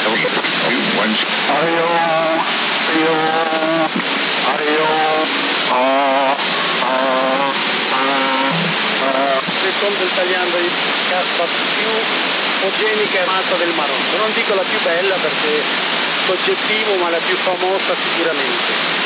Secondo il tagliando di caspa più fotogenica e massa del Marocco. Non dico la più bella perché è soggettivo, ma la più famosa sicuramente.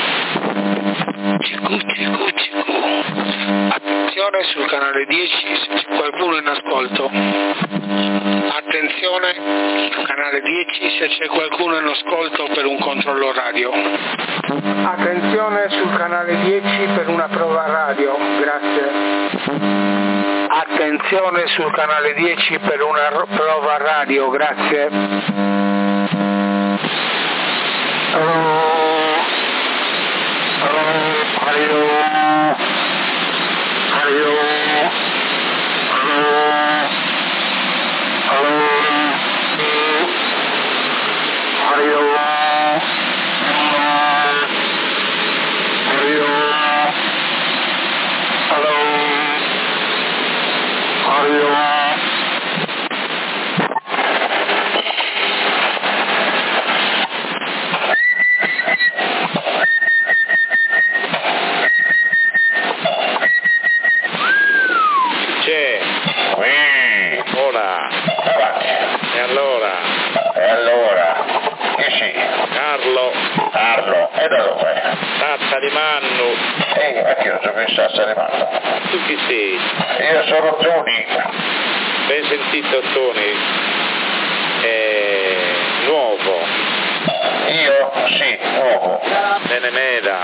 Attenzione sul canale 10 se c'è qualcuno in ascolto. Attenzione sul canale 10 se c'è qualcuno in ascolto per un controllo radio. Attenzione sul canale 10 per una prova radio, grazie. Attenzione sul canale 10 per una prova radio, grazie. Carlo, e da dove? Tazza di Mannu. Anch'io sono qui Sassa di Mannu. Tu chi sei? Io sono Tony. Ben sentito Tony. Nuovo. Io? Sì, nuovo. Benemeda.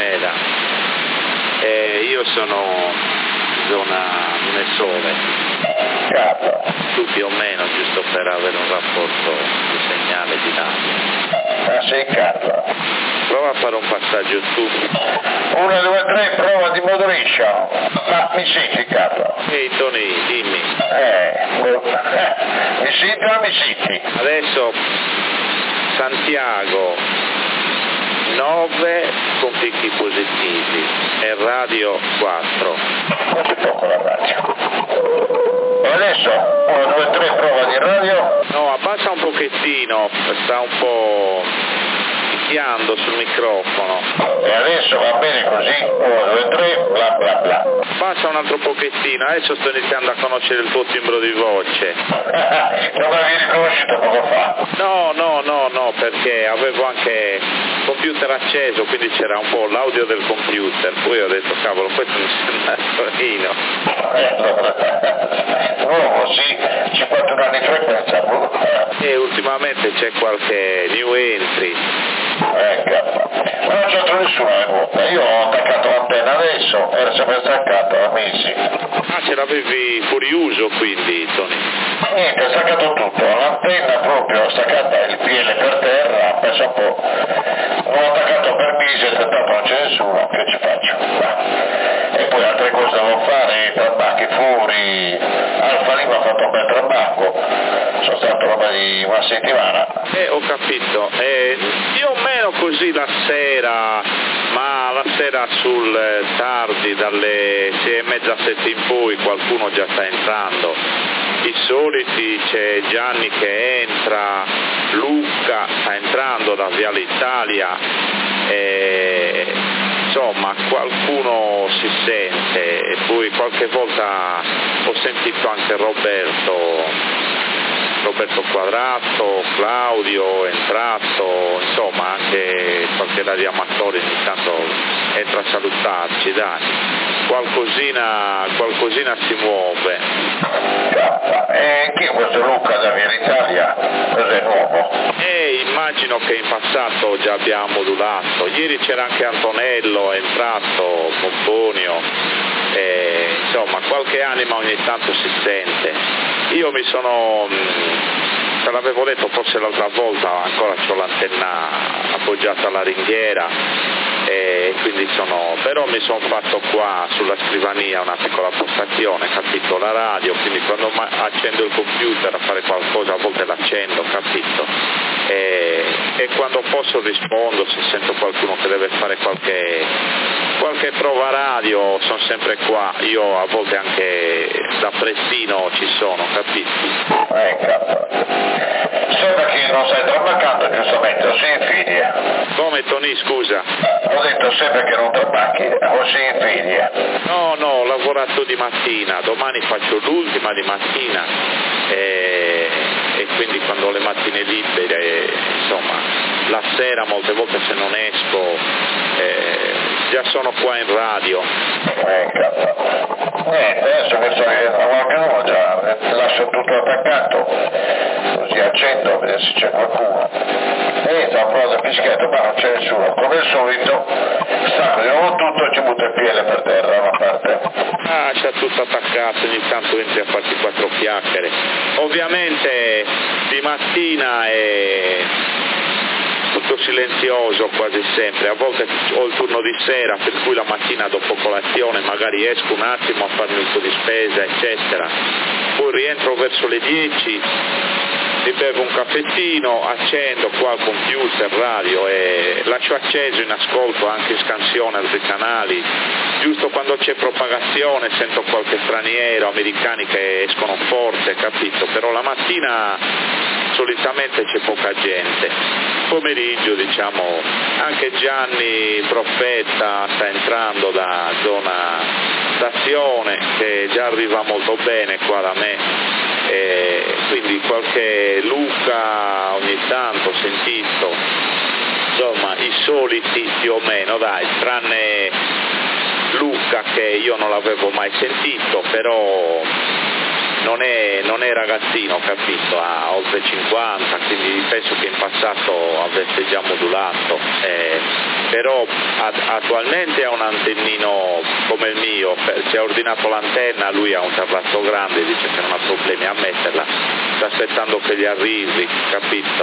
Io sono zona Lunesole. Carlo. Tu più o meno, giusto per avere un rapporto di segnale di dato. Ah, sei Carlo. Prova a fare un passaggio tu. 1, 2, 3, prova di modo liscio. Ma mi senti Carlo? Ehi Tony, dimmi. Mi senti o mi senti? Adesso Santiago 9 con picchi positivi e radio 4. Non si può con la radio. E adesso 1, 2, 3, prova di radio. No, abbassa un pochettino, sta un po' picchiando sul microfono. E adesso va bene così, 1, 2, 3, bla bla bla. Abbassa un altro pochettino, adesso sto iniziando a conoscere il tuo timbro di voce. Non l'avevi riconosciuto poco fa? No, perché avevo anche il computer acceso, quindi c'era un po' l'audio del computer, poi ho detto cavolo, questo mi sembra Torino. Oh sì, 51 anni di frequenza. E ultimamente c'è qualche new entry. Ma non c'entro nessuno nel gruppo, io ho attaccato l'antenna adesso, era sempre staccata da mesi. Ah, ce l'avevi fuori uso quindi, Tony? Niente, è staccato tutto, l'antenna proprio staccata, il PL per terra, penso un po'. L'ho attaccato per mesi, ho tentato non c'è nessuno, che ci faccio? E poi altre cose devo fare, trabacchi fuori, Alfa Lima ha fatto un bel trabacco, sono stato roba di una settimana. Ho capito, più o meno così la sera, ma la sera sul tardi, dalle 6:30, 7 in poi, qualcuno già sta entrando. I soliti, c'è Gianni che entra, Luca sta entrando da Viale Italia, insomma qualcuno si sente, e poi qualche volta ho sentito anche Roberto Quadrato, Claudio è entrato, insomma anche qualche radioamatore ogni tanto entra a salutarci, dai, qualcosina si muove. E chi è questo Luca da Via Italia? Cos'è nuovo? Immagino che in passato già abbiamo modulato, ieri c'era anche Antonello, è entrato, Pomponio, insomma qualche anima ogni tanto si sente. Io mi sono, te l'avevo detto forse l'altra volta, ancora c'ho l'antenna appoggiata alla ringhiera, quindi però mi sono fatto qua sulla scrivania una piccola postazione, capito, la radio, quindi quando accendo il computer a fare qualcosa a volte l'accendo, capito, e quando posso rispondo, se sento qualcuno che deve fare qualche prova radio sono sempre qua, io a volte anche da prestino ci sono, capito? Sembra che non sai tra si infiglia. Come Tony, scusa? Ho detto sempre che non tabacchi, o si infiglia. No, ho lavorato di mattina, domani faccio l'ultima di mattina e quindi quando ho le mattine libere, insomma, la sera molte volte se non esco già sono qua in radio. Adesso che so che a qualcuno già lascio tutto attaccato, così accendo a vedere se c'è qualcuno. E da un po' da fischietto, ma non c'è nessuno. Come al solito, stacco di nuovo tutto e ci butto il piede per terra da una parte. Ah, c'è tutto attaccato, ogni tanto entri a farti 4 chiacchiere. Ovviamente di mattina è tutto silenzioso quasi sempre, a volte ho il turno di sera per cui la mattina dopo colazione magari esco un attimo a farmi un po' di spesa eccetera, poi rientro verso le 10, mi bevo un caffettino, accendo qua il computer, radio e lascio acceso in ascolto anche in scansione altri canali, giusto quando c'è propagazione sento qualche straniero, americani che escono forte, capito, però la mattina solitamente c'è poca gente. Pomeriggio diciamo anche Gianni Profeta sta entrando da zona d'azione che già arriva molto bene qua da me e quindi qualche Luca ogni tanto ho sentito, insomma i soliti più o meno dai, tranne Luca che io non l'avevo mai sentito, però non è ragazzino, capito, ha oltre 50, quindi penso che in passato avesse già modulato, però attualmente ha un antennino come il mio, si è ordinato l'antenna, lui ha un terrazzo grande, dice che non ha problemi a metterla, sta aspettando che gli arrivi, capito?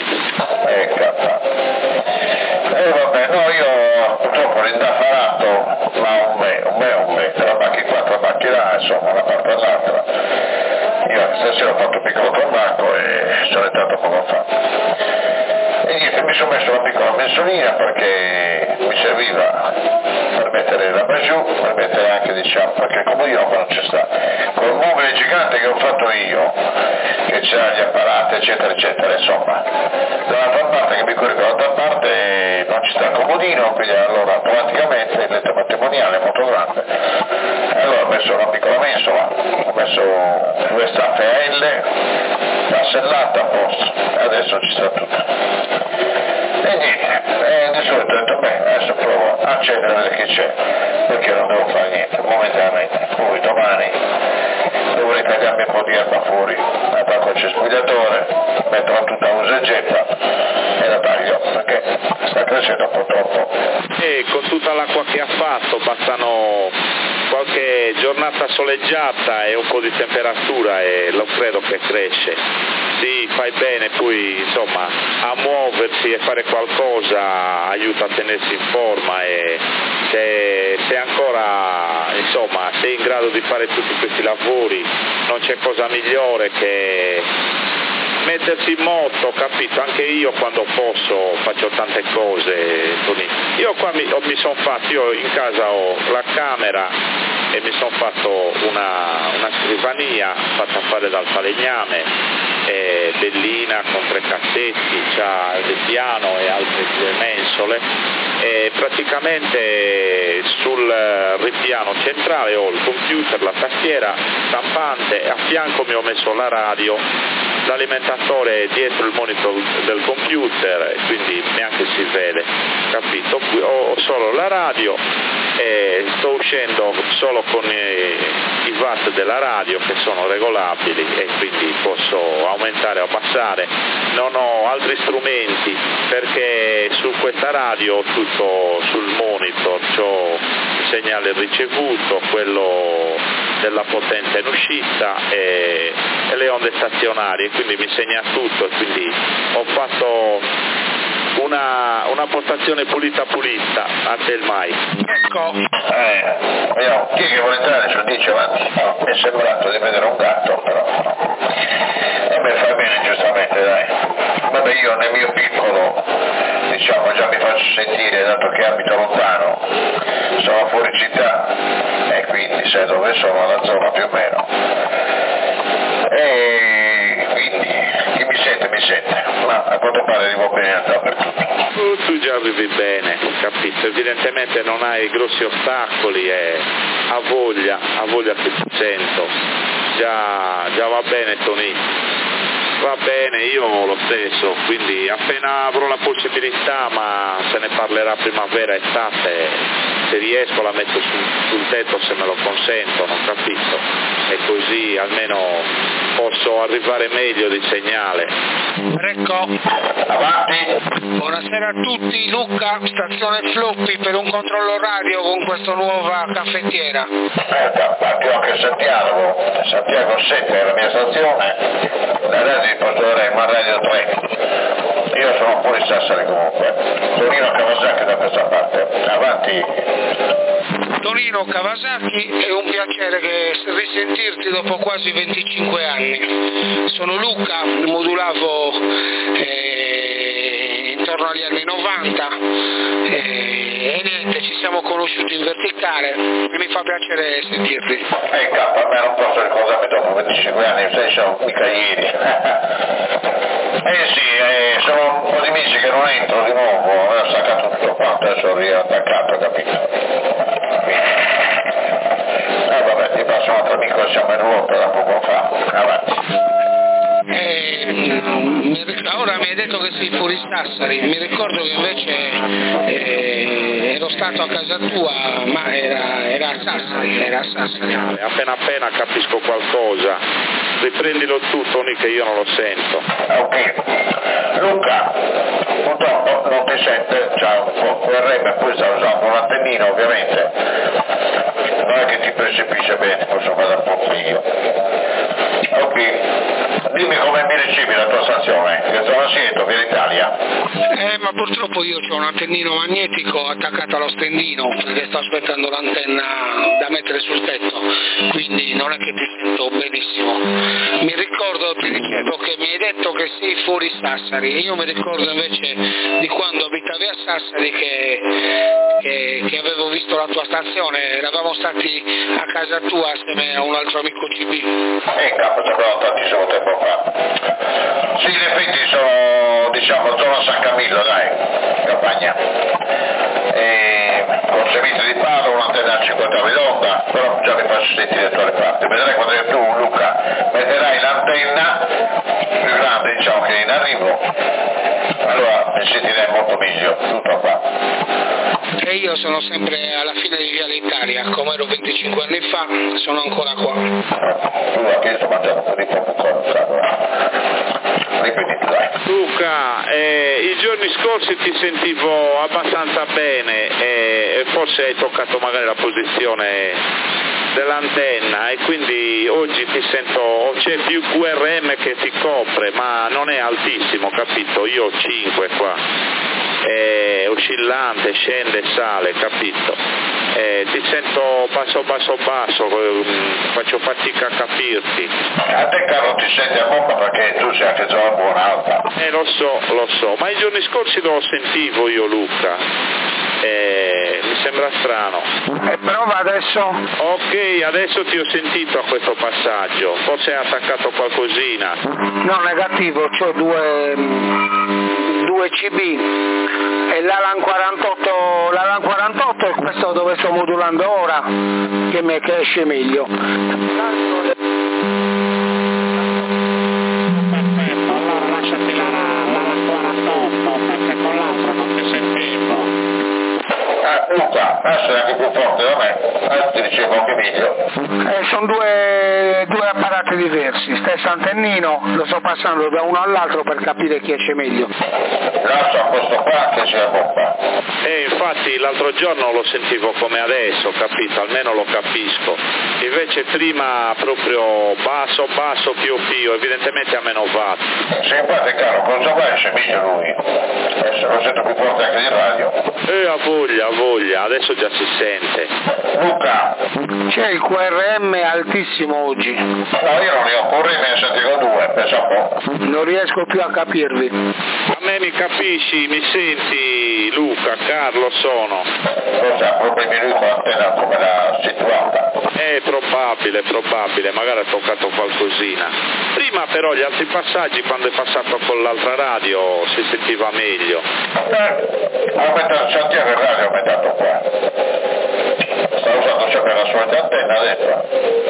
Vabbè, no, io purtroppo l'indafarato, ma un me, trabacchi qua, trabacchi là, insomma, una parte all'altra. Io stasera ho fatto un piccolo tabacco e sono entrato poco fa. E niente, mi sono messo una piccola mensolina perché mi serviva per mettere la giù, per mettere anche, diciamo, perché il comodino qua non c'è sta. Con il mobile gigante che ho fatto io, che c'ha gli apparati, eccetera, eccetera, insomma. Dall'altra parte che mi corre dall'altra parte non ci sta il comodino, quindi allora automaticamente il letto matrimoniale è molto grande. E allora ho messo una piccola mensola, ho messo 2 staffe a L, tasellata a posto, e adesso ci sta tutto. E niente, di solito ho detto, beh, adesso provo a accendere che c'è, perché non devo fare niente, momentaneamente. Poi domani dovrei tagliarmi un po' di erba fuori, attacco il cespugliatore, metterò tutta la usegetta e la taglio, perché sta crescendo un po' troppo. E con tutta l'acqua che ha fatto, bastano qualche giornata soleggiata e un po' di temperatura e lo credo che cresce. Sì, fai bene poi insomma a muoversi e fare qualcosa aiuta a tenersi in forma e se ancora insomma sei in grado di fare tutti questi lavori non c'è cosa migliore che mettersi in moto, capito? Anche io quando posso faccio tante cose. Io qua mi sono fatto, io in casa ho la camera e mi sono fatto una scrivania fatta fare dal falegname, bellina con 3 cassetti, c'ha il piano e altre 2 mensole e praticamente sul ripiano centrale ho il computer, la tastiera stampante e a fianco mi ho messo la radio, l'alimentatore dietro il monitor del computer, quindi neanche si vede, capito? Ho solo la radio e sto uscendo solo con i watt della radio che sono regolabili e quindi posso aumentare o abbassare, non ho altri strumenti perché su questa radio ho tutto sul monitor, c'ho il segnale ricevuto, quello della potenza in uscita e le onde stazionarie, quindi mi segna tutto e quindi ho fatto una postazione pulita, a te il mai. Ecco. Vediamo, chi è che vuole entrare sul 10 avanti? Mi è sembrato di vedere un gatto, però. E me fa bene giustamente, dai. Vabbè, io nel mio piccolo, diciamo, già mi faccio sentire, dato che abito lontano, sono fuori città e quindi sai dove sono, la zona più o meno. E quindi chi mi sente, ma a quanto pare arrivo bene dappertutto. già arrivi bene, capito? Evidentemente non hai grossi ostacoli e ha voglia che ti sento. Già va bene, Tony. Va bene, io lo stesso, quindi appena avrò la possibilità, ma se ne parlerà primavera, estate, se riesco la metto sul tetto se me lo consentono, capito? E così almeno posso arrivare meglio di segnale. Ecco. Avanti. Buonasera a tutti, Luca, stazione Floppy per un controllo radio con questa nuova caffettiera. Anche io anche Santiago 7 è la mia stazione, la radio di Porto Rema, Radio 3. Io sono fuori Sassari comunque. Torino Kawasaki da questa parte. Avanti. Torino Kawasaki, è un piacere risentirti dopo quasi 25 anni. Sono Luca, modulavo intorno agli anni 90 e niente, ci siamo conosciuti in verticale e mi fa piacere sentirti. A me non posso ricordarmi dopo 25 anni, sai, siamo mica ieri. Sì, sono un po' di mesi che non entro di nuovo, ho staccato tutto quanto, adesso ho riattaccato, capito? Vabbè, ti passo un altro amico, siamo in ruota da poco fa, avanti. Ora mi hai detto che sei fuori Sassari, mi ricordo che invece ero stato a casa tua, ma era a Sassari. Appena capisco qualcosa, riprendilo tu, Tony, che io non lo sento. Ok. Luca, purtroppo non ti sente, c'ha un po' QRM, poi sta usando un antennino ovviamente, non è che ti percepisce bene, posso fare un po' io. Ok, dimmi come mi ricevi la tua stazione, che sono a Siena, via Italia. Ma purtroppo io ho un antennino magnetico attaccato allo stendino perché sto aspettando l'antenna da mettere sul tetto, quindi non è che ti sento benissimo. Mi ricordo, ti dicevo, che mi hai detto che sei fuori Sassari, io mi ricordo invece di quando abitavi a Sassari che avevo visto la tua stazione, eravamo stati a casa tua assieme a un altro amico CB. Capo, ci abbiamo tantissimo tempo fa. Sì, in effetti sono, diciamo, zona San Camillo, dai, campagna. Con semiti di palo, un'antenna a 50 d'onda, però già mi faccio sentire le tue parti. Vedrai quando tu, Luca, metterai l'antenna più grande, diciamo, che è in arrivo, allora mi sentirai molto meglio, tutto qua. E io sono sempre alla fine di Via Italia, come ero 25 anni fa, sono ancora qua. Tu anche io sto mangiando un po' di popcorn, ripetiti, dai. Luca, i giorni scorsi ti sentivo abbastanza bene e forse hai toccato magari la posizione dell'antenna e quindi oggi ti sento, c'è più QRM che ti copre, ma non è altissimo, capito? Io ho 5 qua, è oscillante, scende e sale, capito? Ti sento basso, faccio fatica a capirti. A te caro ti senti a bomba perché tu sei anche zona buona alta. Lo so, ma i giorni scorsi lo sentivo io, Luca. Mi sembra strano. Prova adesso. Ok, adesso ti ho sentito a questo passaggio, forse hai attaccato qualcosina. No, negativo, c'ho due CB e l'Alan 48 è questo dove sto modulando ora, che esce meglio. Perfetto, allora lasciati l'Alan 48 perché con l'altro non ti sentivo. Luca, adesso è anche più forte da me, ti dicevo anche meglio. Sono due apparati diversi, stesso antennino, lo sto passando da uno all'altro per capire chi esce meglio. Lascia a questo qua che sia bomba. Infatti l'altro giorno lo sentivo come adesso, capito? Almeno lo capisco. Invece prima proprio basso, pio, evidentemente a meno watt. Sì, infatti caro, cosa va esce meglio lui? Adesso lo sento più forte anche di radio. Ha voglia, adesso già si sente. Luca! C'è il QRM altissimo oggi. No, io non ne ho, QRM ne sentivo 2, pensa un po'. Non riesco più a capirvi. A me mi capisci, mi senti? Luca, Carlo sono. Forse ha problemi lui con l'antenna come l'ha situata. Probabile, magari ha toccato qualcosina. Prima però gli altri passaggi, quando è passato con l'altra radio, si sentiva meglio. Ha aumentato Santiago il radio, ha aumentato qua. Sta usando sempre la sua antenna adesso.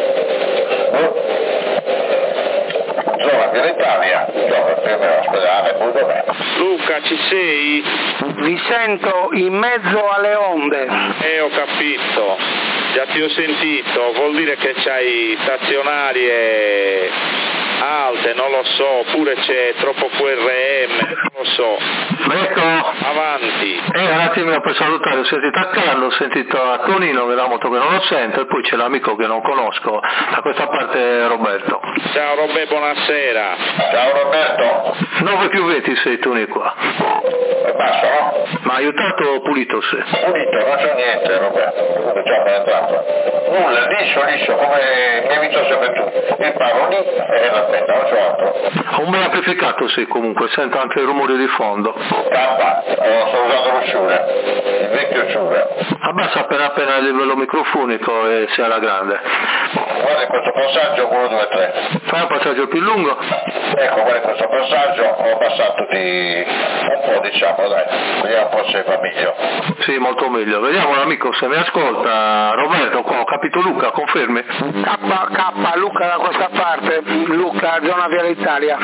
Zona Via Italia, gioca più o meno all'ospedale, poi dov'è? Luca, ci sei? Vi sento in mezzo alle onde. Ho capito, già ti ho sentito, vuol dire che c'hai stazionarie alte, non lo so, oppure c'è troppo QRM, non lo so. Ecco. Avanti. Un attimo per salutare, ho sentito a Carlo, ho sentito a Tonino che da molto che non lo sento, e poi c'è l'amico che non conosco, da questa parte Roberto. Ciao Roberto, buonasera. Ciao Roberto. 9+20 sei Toni qua. E basta, no? Ma aiutato o pulito se? Pulito, non c'è niente Roberto, come già penetrato. Nulla, liscio, come mi invito sempre tu. Il paro lì e l'antenna, non c'è altro. Ho un bel amplificato sì, comunque, sento anche il rumore di fondo. Sto usando lo Shure, il vecchio Shure. Abbassa appena il livello microfonico e sia alla grande. Guarda questo passaggio, 1, 2, 3. Fai un passaggio più lungo? Ecco, guarda questo passaggio, ho passato di un po', diciamo, dai, vediamo un po' se va meglio. Sì, molto meglio. Vediamo l'amico se mi ascolta. Roberto, qua ho capito Luca, confermi? K, Luca da questa parte, Luca, zona Via Italia.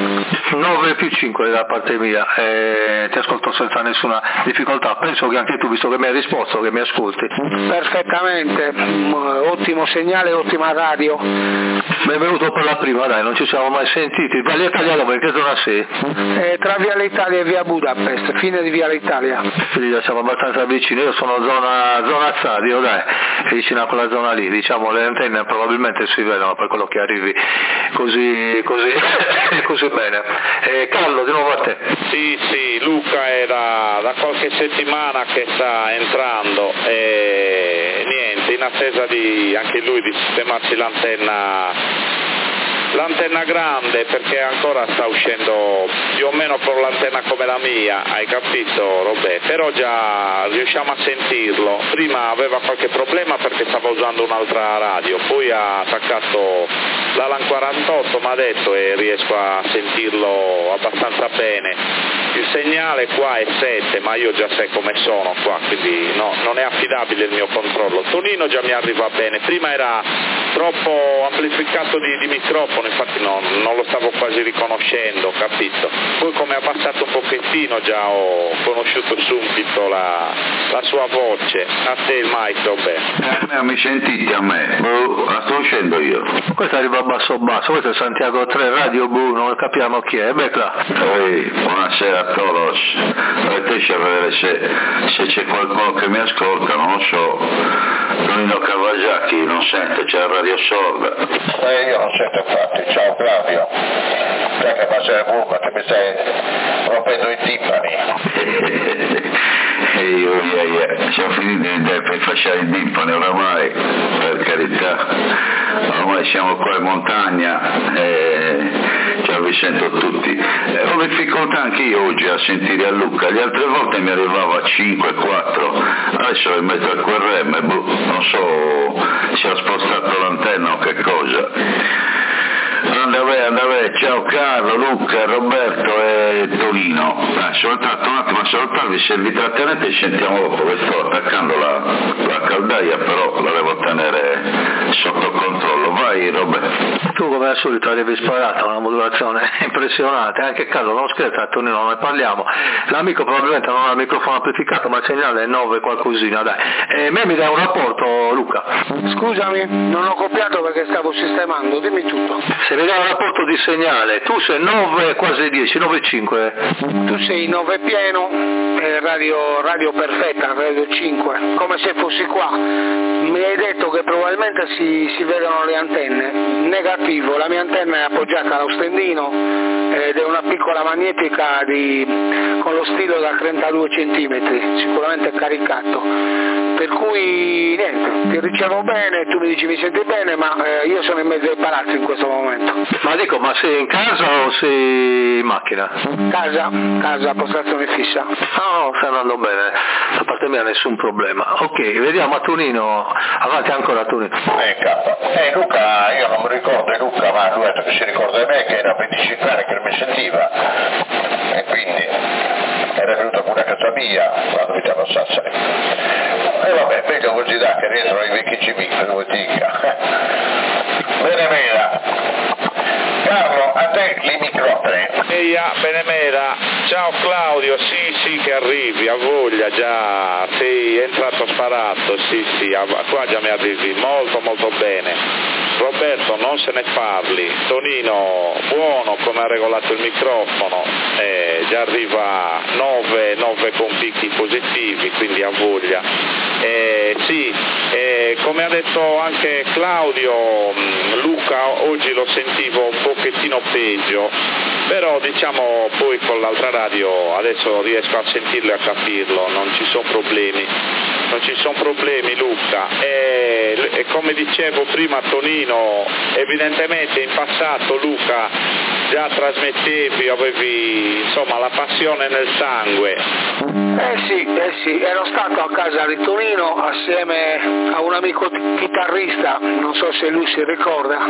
9+5 da parte mia, ti ascolto senza nessuna difficoltà, penso che anche tu, visto che mi hai risposto, che mi ascolti. Perfettamente, ottimo segnale, ottima radio. Benvenuto per la prima, dai, non ci siamo mai sentiti. Via Italia dove? In che zona sei? Tra Via Italia e Via Budapest, fine di Via Italia. Quindi già siamo abbastanza vicini, io sono zona stadio, dai, vicino a quella zona lì, diciamo le antenne probabilmente si vedono per quello che arrivi così bene. Carlo, di nuovo a te. Sì, Luca era da qualche settimana che sta entrando e niente, in attesa di anche lui di sistemarsi l'antenna grande, perché ancora sta uscendo più o meno con l'antenna come la mia, hai capito Roberto? Però già riusciamo a sentirlo. Prima aveva qualche problema perché stava usando un'altra radio, poi ha attaccato la LAN 48, mi ha detto, e riesco a sentirlo abbastanza bene. Il segnale qua è 7, ma io già sai come sono qua, quindi no, non è affidabile il mio controllo. Tonino già mi arriva bene, prima era troppo amplificato di microfono, infatti non lo stavo quasi riconoscendo, capito? Poi come ha abbassato un pochettino già ho conosciuto subito la sua voce. A te il mic, Roberto. Mi sentite a me? La sto uscendo io. Questo arriva basso, questo è Santiago 3 Radio non capiamo chi è, Buonasera a todos. Riesci a vedere se c'è qualcuno che mi ascolta, non lo so. Tonino Cavagliacchi non sente, c'è la radio sorda. Io non sento infatti, ciao Flavio. Perché passare burma che mi stai rompendo i timpani. Siamo finiti per fasciare i timpani oramai, per carità. Ormai siamo qua in montagna e vi sento tutti. Ho difficoltà anche io oggi a sentire a Luca, le altre volte mi arrivava a 5, 4, adesso è in mezzo al QRM, non so se ha spostato l'antenna o che cosa. Andave, ciao Carlo, Luca, Roberto e Tonino. Soltanto un attimo a salutarvi, se vi trattenete ci sentiamo dopo, che sto attaccando la caldaia, però la devo tenere sotto controllo. Vai Roberto. Tu come al solito avevi sparato una modulazione impressionante, anche Carlo non scherza, Tonino non ne parliamo, l'amico probabilmente non ha il microfono amplificato ma il segnale è 9 qualcosina, dai. Me mi dai un rapporto Luca? Scusami, non ho copiato perché stavo sistemando, dimmi tutto. Se mi dai un rapporto di segnale, tu sei 9 quasi 10, 9,5. Tu sei 9 pieno, radio perfetta, radio 5, come se fossi qua. Mi hai detto che probabilmente si vedono le antenne. Negativo, la mia antenna è appoggiata allo stendino ed è una piccola magnetica con lo stilo da 32 cm, sicuramente caricato. Per cui niente, ti ricevo bene, tu mi dici mi senti bene, ma io sono in mezzo ai palazzi in questo momento. perfetto. Ma dico, ma sei in casa o sei in macchina? Casa, postazione fissa. No, sta andando bene, da parte mia nessun problema. Ok, vediamo a Tonino, avanti ancora Tonino. Luca, io non mi ricordo di Luca, ma lui ha detto che si ricorda di me, che era 25 anni che non mi sentiva, e quindi era venuto pure a casa mia quando abitavo a Sassari. E vabbè, meglio così da che rientro ai vecchi cimini, come dica. Benemera. Carlo, a te i microfoni. Benemera, ciao Claudio, sì che arrivi, a voglia già, sei entrato sparato, sì, qua già mi arrivi molto bene. Roberto, non se ne parli, Tonino buono come ha regolato il microfono, già arriva 9 con picchi positivi, quindi a voglia. Come ha detto anche Claudio, Luca oggi lo sentivo un pochettino peggio, però diciamo poi con l'altra radio adesso riesco a sentirlo e a capirlo, non ci sono problemi Luca, e come dicevo prima Tonino, evidentemente in passato Luca già trasmettevi, avevi insomma la passione nel sangue. Sì, ero stato a casa di Tonino assieme a un amico chitarrista, non so se lui si ricorda,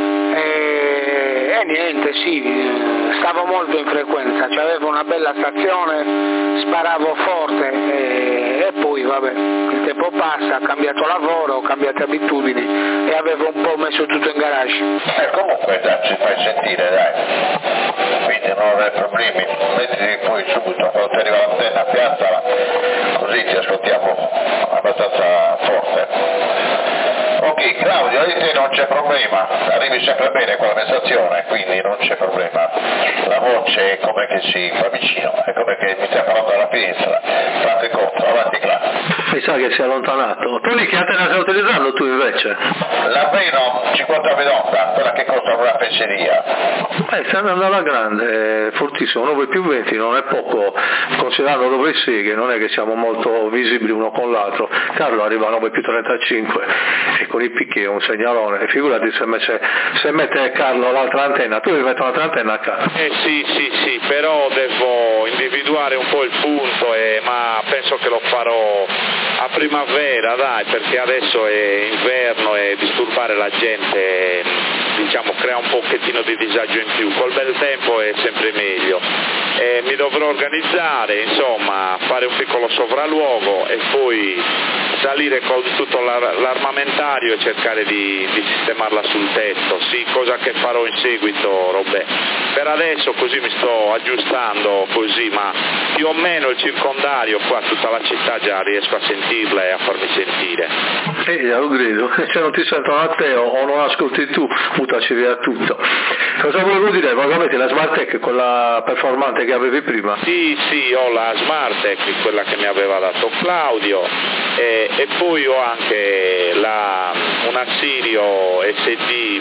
e niente, stavo molto in frequenza, c'avevo una bella stazione, sparavo forte e poi vabbè, il tempo passa, ho cambiato lavoro, ho cambiato abitudini e avevo un po' messo tutto in garage. Comunque dai, ci fai sentire dai, quindi non avrai problemi, mettiti poi subito, quando ti arriva l'antenna piazzala, così ti ascoltiamo abbastanza forte. Ok Claudio, di te non c'è problema, arrivi sempre bene con la messazione, quindi non c'è problema, la voce è come che si fa vicino, è come che mi stai parlando dalla finestra, fate conto, avanti Claudio. Mi sa che si è allontanato. Tony, che antena stai utilizzando tu invece? La Venom 50 Vedonda, quella che costa una penseria. Stai andando alla grande, è fortissimo, 9+20 non è poco, considerando dove sei, che non è che siamo molto visibili uno con l'altro. Carlo arriva a 9+35 e con i picchi è un segnalone, figurati se mette Carlo l'altra antenna, tu devi mettere un'altra antenna a casa. Sì, però devo individuare un po' il punto, ma penso che lo farò a primavera, dai, perché adesso è inverno e disturbare la gente diciamo crea un pochettino di disagio in più, col bel tempo è sempre meglio. Mi dovrò organizzare, insomma, fare un piccolo sopralluogo e poi salire con tutto l'armamentario e cercare di sistemarla sul tetto, sì, cosa che farò in seguito, Robè. Per adesso così mi sto aggiustando così, ma più o meno il circondario qua, tutta la città già riesco a sentirla e a farmi sentire. Lo credo, se non ti sentono a te o non ascolti tu, mutaci via tutto. Cosa volevo dire? Vagamente la Smartec, quella performante che avevi prima? Sì, ho la Smartec, quella che mi aveva dato Claudio, e poi ho anche una Sirio SD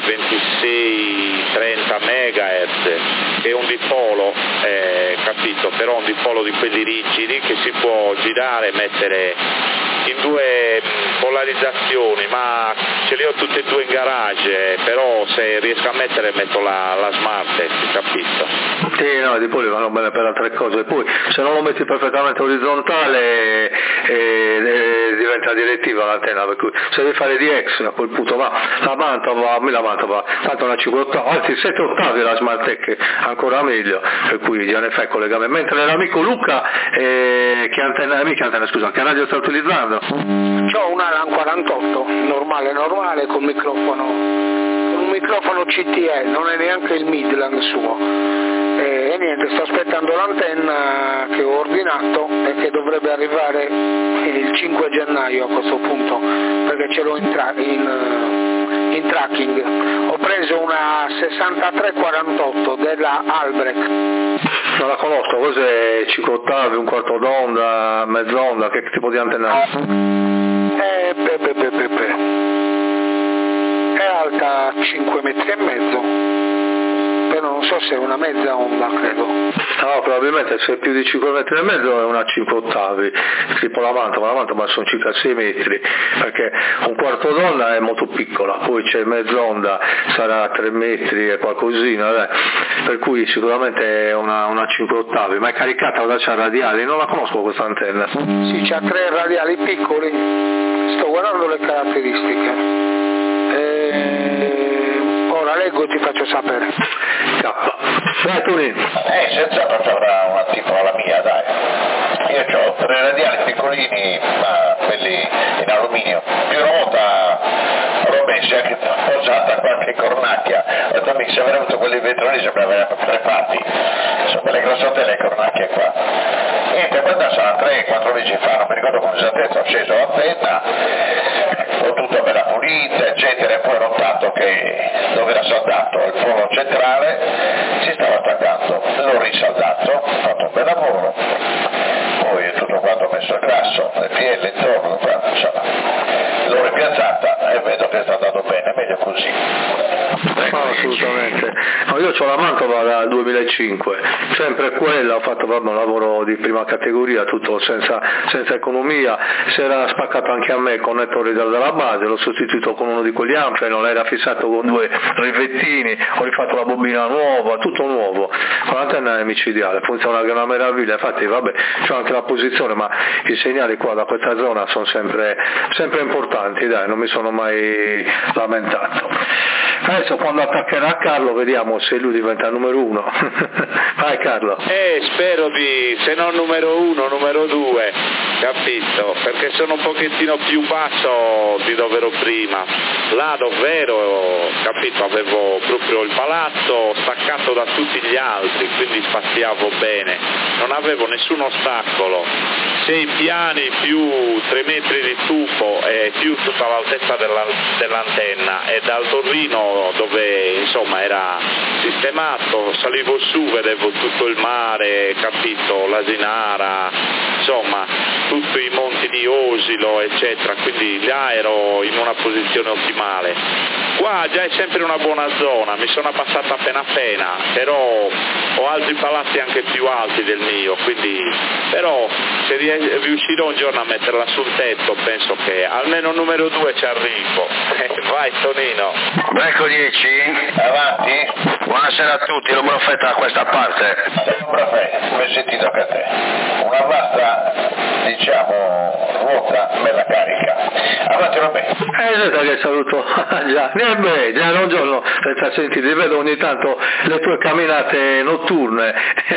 2630 MHz, che è un dipolo, capito, però un dipolo di quelli rigidi che si può girare e mettere in due polarizzazioni, ma ce li ho tutte e due in garage, però se riesco a metto la Smartec, capito? Sì, no, i dipoli vanno bene per altre cose, poi se non lo metti perfettamente orizzontale diventa direttiva l'antenna, per cui se devi fare DX a quel punto va, la Mantova, tanto una 5 ottavi, anzi 7 ottavi la Smartec ancora meglio, per cui già ne fai collegamento. Mentre l'amico Luca, che radio sta utilizzando? C'ho un Alan 48, normale, con un microfono CTE, non è neanche il Midland suo. E niente, sto aspettando l'antenna che ho ordinato e che dovrebbe arrivare il 5 gennaio a questo punto, perché ce l'ho in tracking. Ho preso una 6348 della Albrecht. Non la conosco, cos'è 5 ottavi, un quarto d'onda, mezz'onda, che tipo di antenna? È alta 5,5 metri, però non so se è una mezza onda, credo. No, probabilmente se è più di 5 metri e mezzo è una 5 ottavi, tipo la manta, ma sono circa 6 metri, perché un quarto d'onda è molto piccola, poi c'è mezz'onda, sarà 3 metri e qualcosina, per cui sicuramente è una 5 ottavi, ma è caricata da radiali, non la conosco questa antenna. Sì, c'ha 3 radiali piccoli, sto guardando le caratteristiche. Ora leggo e ti faccio sapere. Dai Tonino. Senz'altro avrà una tipo la mia, dai. Io ho 3 radiali piccolini, ma quelli in alluminio. Più una volta l'ho messi anche appoggiata a qualche cornacchia. Ho detto, se avrebbe avuto quelli vetroni sembrava crepati. Sono quelle grossotte le cornacchie qua. Niente, quando sarà 3-4 mesi fa, non mi ricordo con esattezza, ho acceso l'antenna, ho tutto bella pulita, eccetera, e poi ho notato che dove era saldato il forno centrale si stava attaccando, l'ho risaldato, ho fatto un bel lavoro, poi tutto quanto ho messo il grasso, le pielle intorno, insomma, l'ho ripiazzata e vedo che sta andando bene, meglio così. Assolutamente. No, io ho la Mantova dal 2005, sempre quella, ho fatto un lavoro di prima categoria, tutto senza economia, si era spaccato anche a me il connettore dalla base, l'ho sostituito con uno di quegli ampli, non era fissato con 2 rivettini, ho rifatto la bobina nuova, tutto nuovo, con l'antenna è micidiale, funziona che è una meraviglia, infatti vabbè, c'ho anche la posizione, ma i segnali qua da questa zona sono sempre importanti, dai, non mi sono mai lamentato. Adesso quando attaccherà Carlo vediamo se lui diventa numero 1. Vai Carlo. Spero se non numero 1, numero 2, capito? Perché sono un pochettino più basso di dove ero prima. Là davvero, capito, avevo proprio il palazzo staccato da tutti gli altri, quindi spaziavo bene, non avevo nessun ostacolo. 6 piani più 3 metri di tubo e più tutta l'altezza dell'antenna, e dal Torrino dove insomma era sistemato, salivo su, vedevo tutto il mare, capito, l'Asinara, insomma tutti i monti di Osilo eccetera, quindi là ero in una posizione ottimale. Qua già è sempre una buona zona, mi sono abbassato appena, però ho altri palazzi anche più alti del mio, quindi però se riuscirò un giorno a metterla sul tetto penso che almeno numero 2 ci arrivo. Vai Tonino. Ecco 10, Avanti. buonasera a tutti, lo profeta da questa parte. Profeta, come hai sentito anche te? Una vasta, diciamo, ruota bella carica. Avanti Roberto. Che saluto già un giorno senza sentire, vedo ogni tanto le tue camminate notturne,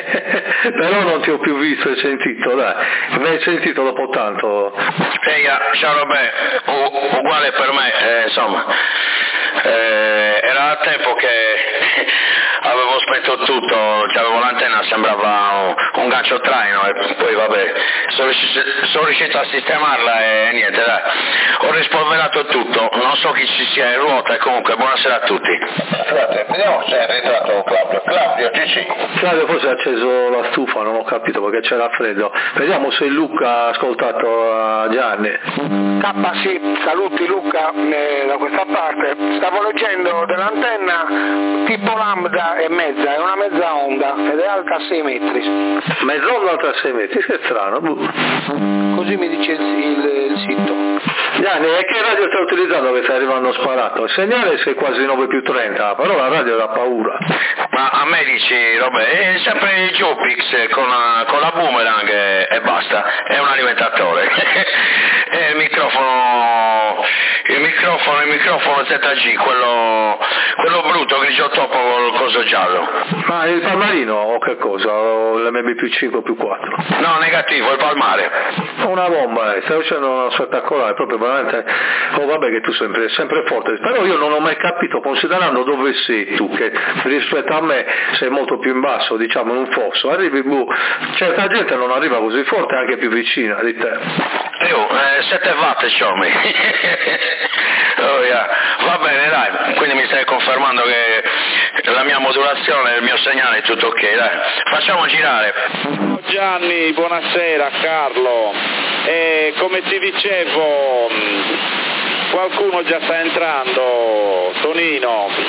però non ti ho più visto e sentito, dai, mi hai sentito dopo tanto. Ciao Roberto, uguale per me, insomma, era da tempo che avevo spento tutto, avevo l'antenna, sembrava un gancio traino e poi vabbè, sono riuscito a sistemarla e niente, dai, ho rispolverato tutto, non so chi ci sia in ruota e comunque buonasera a tutti. Scusate, vediamo se è rientrato Claudio. Claudio, ci sei? Claudio forse ha acceso la stufa, non ho capito perché c'era freddo. Vediamo se Luca ha ascoltato a Gianni. Sì, saluti Luca da questa parte. Stavo leggendo dell'antenna tipo lambda e mezza, è una mezza onda ed è alta 6 metri. Mezz'onda alta 6 metri, che strano. Così mi dice il sito. Gianni, e che radio stai utilizzando che stai arrivando sparato? Il segnale sei quasi 9+30, però la radio dà paura. Ma a me dici, Robert, è sempre il Jupix con la boomerang e basta, è un alimentatore. E il microfono ZG, quello brutto, grigio topo col coso giallo. Ma il palmarino o che cosa? O l'MB+5+4? No, negativo, il palmare. Una bomba, stai facendo uno spettacolare, proprio veramente, vabbè che tu sempre forte, però io non ho mai capito, considerando dove sei tu, che rispetto a me sei molto più in basso, diciamo in un fosso, arrivi, certa gente non arriva così forte, anche più vicina di te. 7 watt show-me. Oh, yeah. Va bene, dai, quindi mi stai confermando che la mia modulazione, il mio segnale è tutto ok, dai, facciamo girare. Ciao Gianni, buonasera Carlo, come ti dicevo qualcuno già sta entrando, Tonino,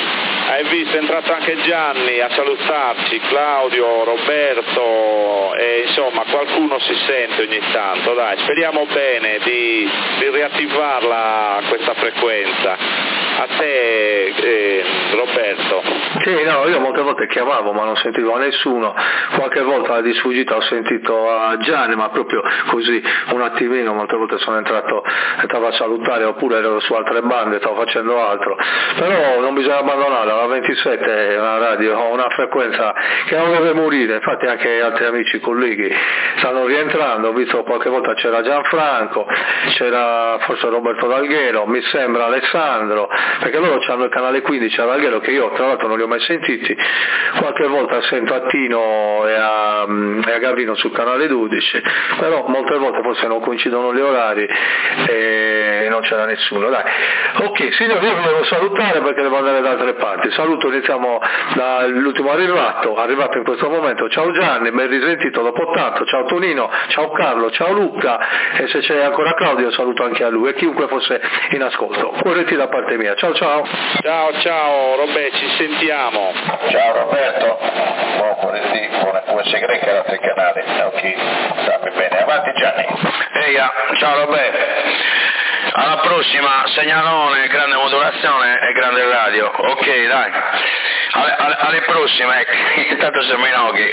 Hai visto, è entrato anche Gianni a salutarci, Claudio, Roberto, e insomma qualcuno si sente ogni tanto, dai, speriamo bene di riattivarla questa frequenza. A te Roberto. Sì, no, io molte volte chiamavo ma non sentivo a nessuno, qualche volta di sfuggita ho sentito a Gianni, ma proprio così un attimino, molte volte sono entrato e stavo a salutare, oppure ero su altre bande, stavo facendo altro, però non bisogna abbandonarla, la 27 è una radio, una frequenza che non deve morire, infatti anche altri amici, colleghi stanno rientrando, ho visto qualche volta c'era Gianfranco, c'era forse Roberto D'Alghero, mi sembra Alessandro, perché loro hanno il canale 15 ad Alghero che io tra l'altro non li ho mai sentiti, qualche volta sento a Tino e a Gavino sul canale 12, però molte volte forse non coincidono gli orari e non c'era nessuno. Dai, ok signori, io vi devo salutare perché devo andare da altre parti. Saluto, iniziamo dall'ultimo arrivato in questo momento. Ciao Gianni, ben risentito dopo tanto, ciao Tonino, ciao Carlo, ciao Luca, e se c'è ancora Claudio saluto anche a lui e chiunque fosse in ascolto. Cuoretti da parte mia, ciao ciao. Ciao Roberto, ci sentiamo. Ciao Roberto, buon cuoretti, buona QS greca da tre canali, ok, stammi bene, avanti Gianni. Eia, ciao Roberto. Alla prossima, segnalone, grande modulazione e grande radio. Ok, dai. Alle prossime, intanto siamo in oghi.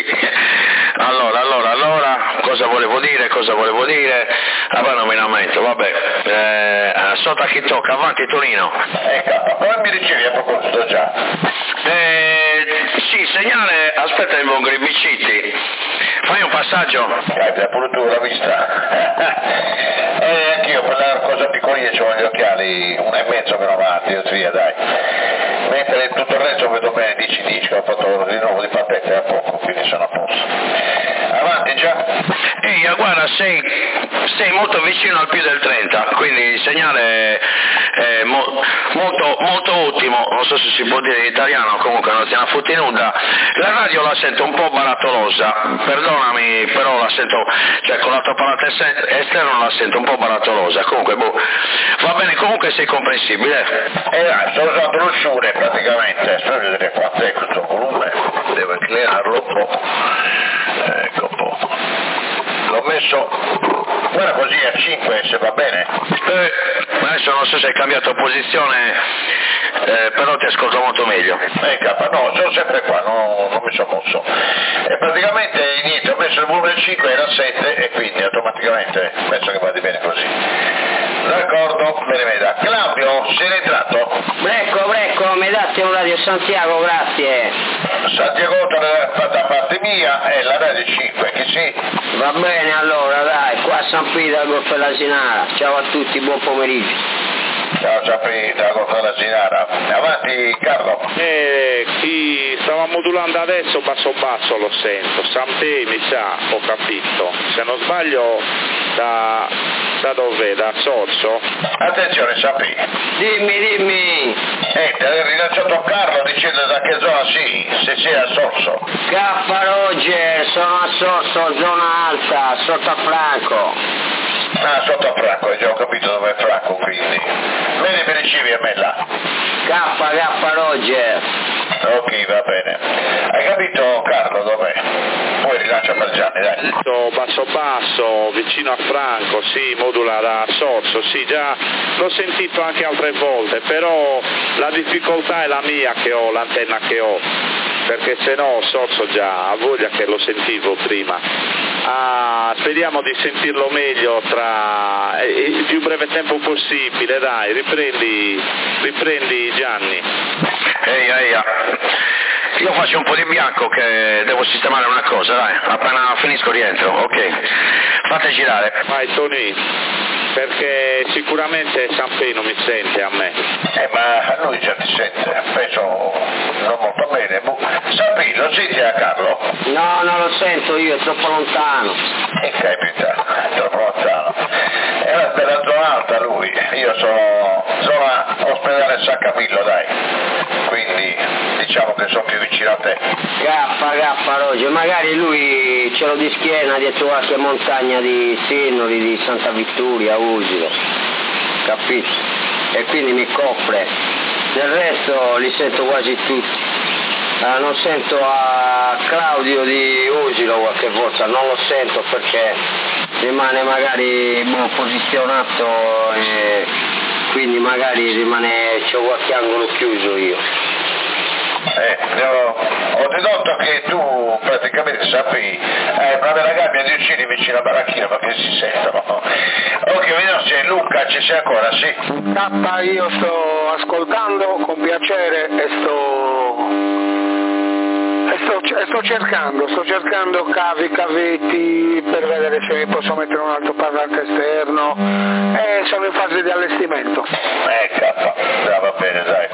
Allora, cosa volevo dire? Vabbè, non mi lamento, vabbè. Sotto a chi tocca, avanti Tonino. Ecco, come mi ricevi a proposito già? Sì, segnale, aspetta il buon Gribiciti. Fai un passaggio. Pure tu l'ho vista. Anch'io per la cosa piccolina ci voglio gli occhiali 1,5 meno avanti, e via, dai. Mentre tutto il resto vedo bene, dici che ho fatto di nuovo di papette da poco, quindi sono a posto. Avanti già. Ehi, guarda, sei molto vicino al più del 30, quindi il segnale è molto ottimo, non so se si può dire in italiano, comunque non sia una futtinuda. La radio la sento un po' barattolosa, perdonami, però la sento, cioè con l'altoparlante esterno la sento un po' barattolosa, comunque va bene, comunque sei comprensibile. Sto usando lo Shure praticamente, aspetta di vedere quanto è questo volume, devo inclinarlo un po', ecco un po'. L'ho messo, guarda così a 5 se va bene. Adesso non so se hai cambiato posizione, però ti ascolto molto meglio. No, sono sempre qua, non mi sono mosso. E praticamente niente, ho messo il volume 5, era 7 e quindi automaticamente penso che vada bene così. D'accordo, bene. Claudio, sei entrato? Brecco, mi date un radio Santiago, grazie. Santiago da parte mia e la radio 5, che sì? Va bene allora, dai, qua San Pietra al Golfo della Sinara. Ciao a tutti, buon pomeriggio. Ciao San Pietra al Golfo della Sinara. Avanti Carlo. Chi stava modulando adesso basso lo sento, Sante mi sa, ho capito, se non sbaglio da dov'è? Da Sorso? Attenzione Sappi. Dimmi. Ti hai rilanciato Carlo dicendo da che zona sì, se sei a Sorso. Roger, sono a Sorso, zona alta, sotto a Franco. Ah, sotto a Franco, hai già capito dove è Franco quindi. Bene, mi ricevi a me là. K Roger. Ok, va bene. Hai capito Carlo dov'è? Poi rilancia per Gianni, dai. Basso, vicino a Franco, sì, modula da Sorso, sì, già l'ho sentito anche altre volte, però la difficoltà è la mia che ho, l'antenna che ho, perché se no Sorso già ha voglia che lo sentivo prima. Speriamo di sentirlo meglio tra il più breve tempo possibile, dai, riprendi Gianni. Eia. Io faccio un po' di bianco che devo sistemare una cosa, dai, appena finisco rientro, ok. Fate girare. Vai Tony, perché sicuramente Sampi non mi sente a me. Ma a lui già ti sente, penso non molto bene. Sampi, lo senti a Carlo? No, non lo sento io, è troppo lontano. Capita, troppo lontano. È della zona alta lui, io sono zona ospedale San Camillo, dai. Quindi diciamo che sono più vicino a te. Gaffa Roger, magari lui ce lo di schiena dietro qualche montagna di Sinnori, di Santa Vittoria, Usilo, capito? E quindi mi copre. del resto li sento quasi tutti. Non sento a Claudio di Usilo qualche volta, non lo sento perché rimane magari posizionato e quindi magari c'ho qualche angolo chiuso io. Ho dedotto che tu praticamente sappi una bella gabbia di uccidi vicino a baracchino perché si sentono. Ok, vediamo se Luca ci sei ancora, sì. K, io sto ascoltando con piacere e sto cercando cavetti per vedere se mi posso mettere un altoparlante esterno e sono in fase di allestimento. Va bene, dai.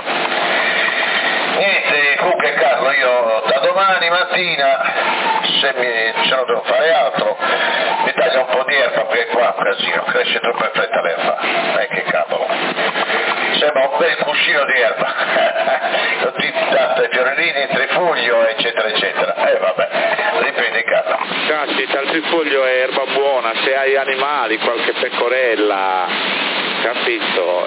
Niente, comunque Carlo, io da domani mattina, se non devo fare altro, mi taglio un po' di erba perché qua è un casino, cresce troppo in fretta l'erba, che cavolo. Sembra un bel cuscino di erba, tutti tanti fiorellini, trifoglio, eccetera, eccetera. Vabbè, riprendi Carlo. Caspita, il trifoglio è erba buona, se hai animali, qualche pecorella, capito?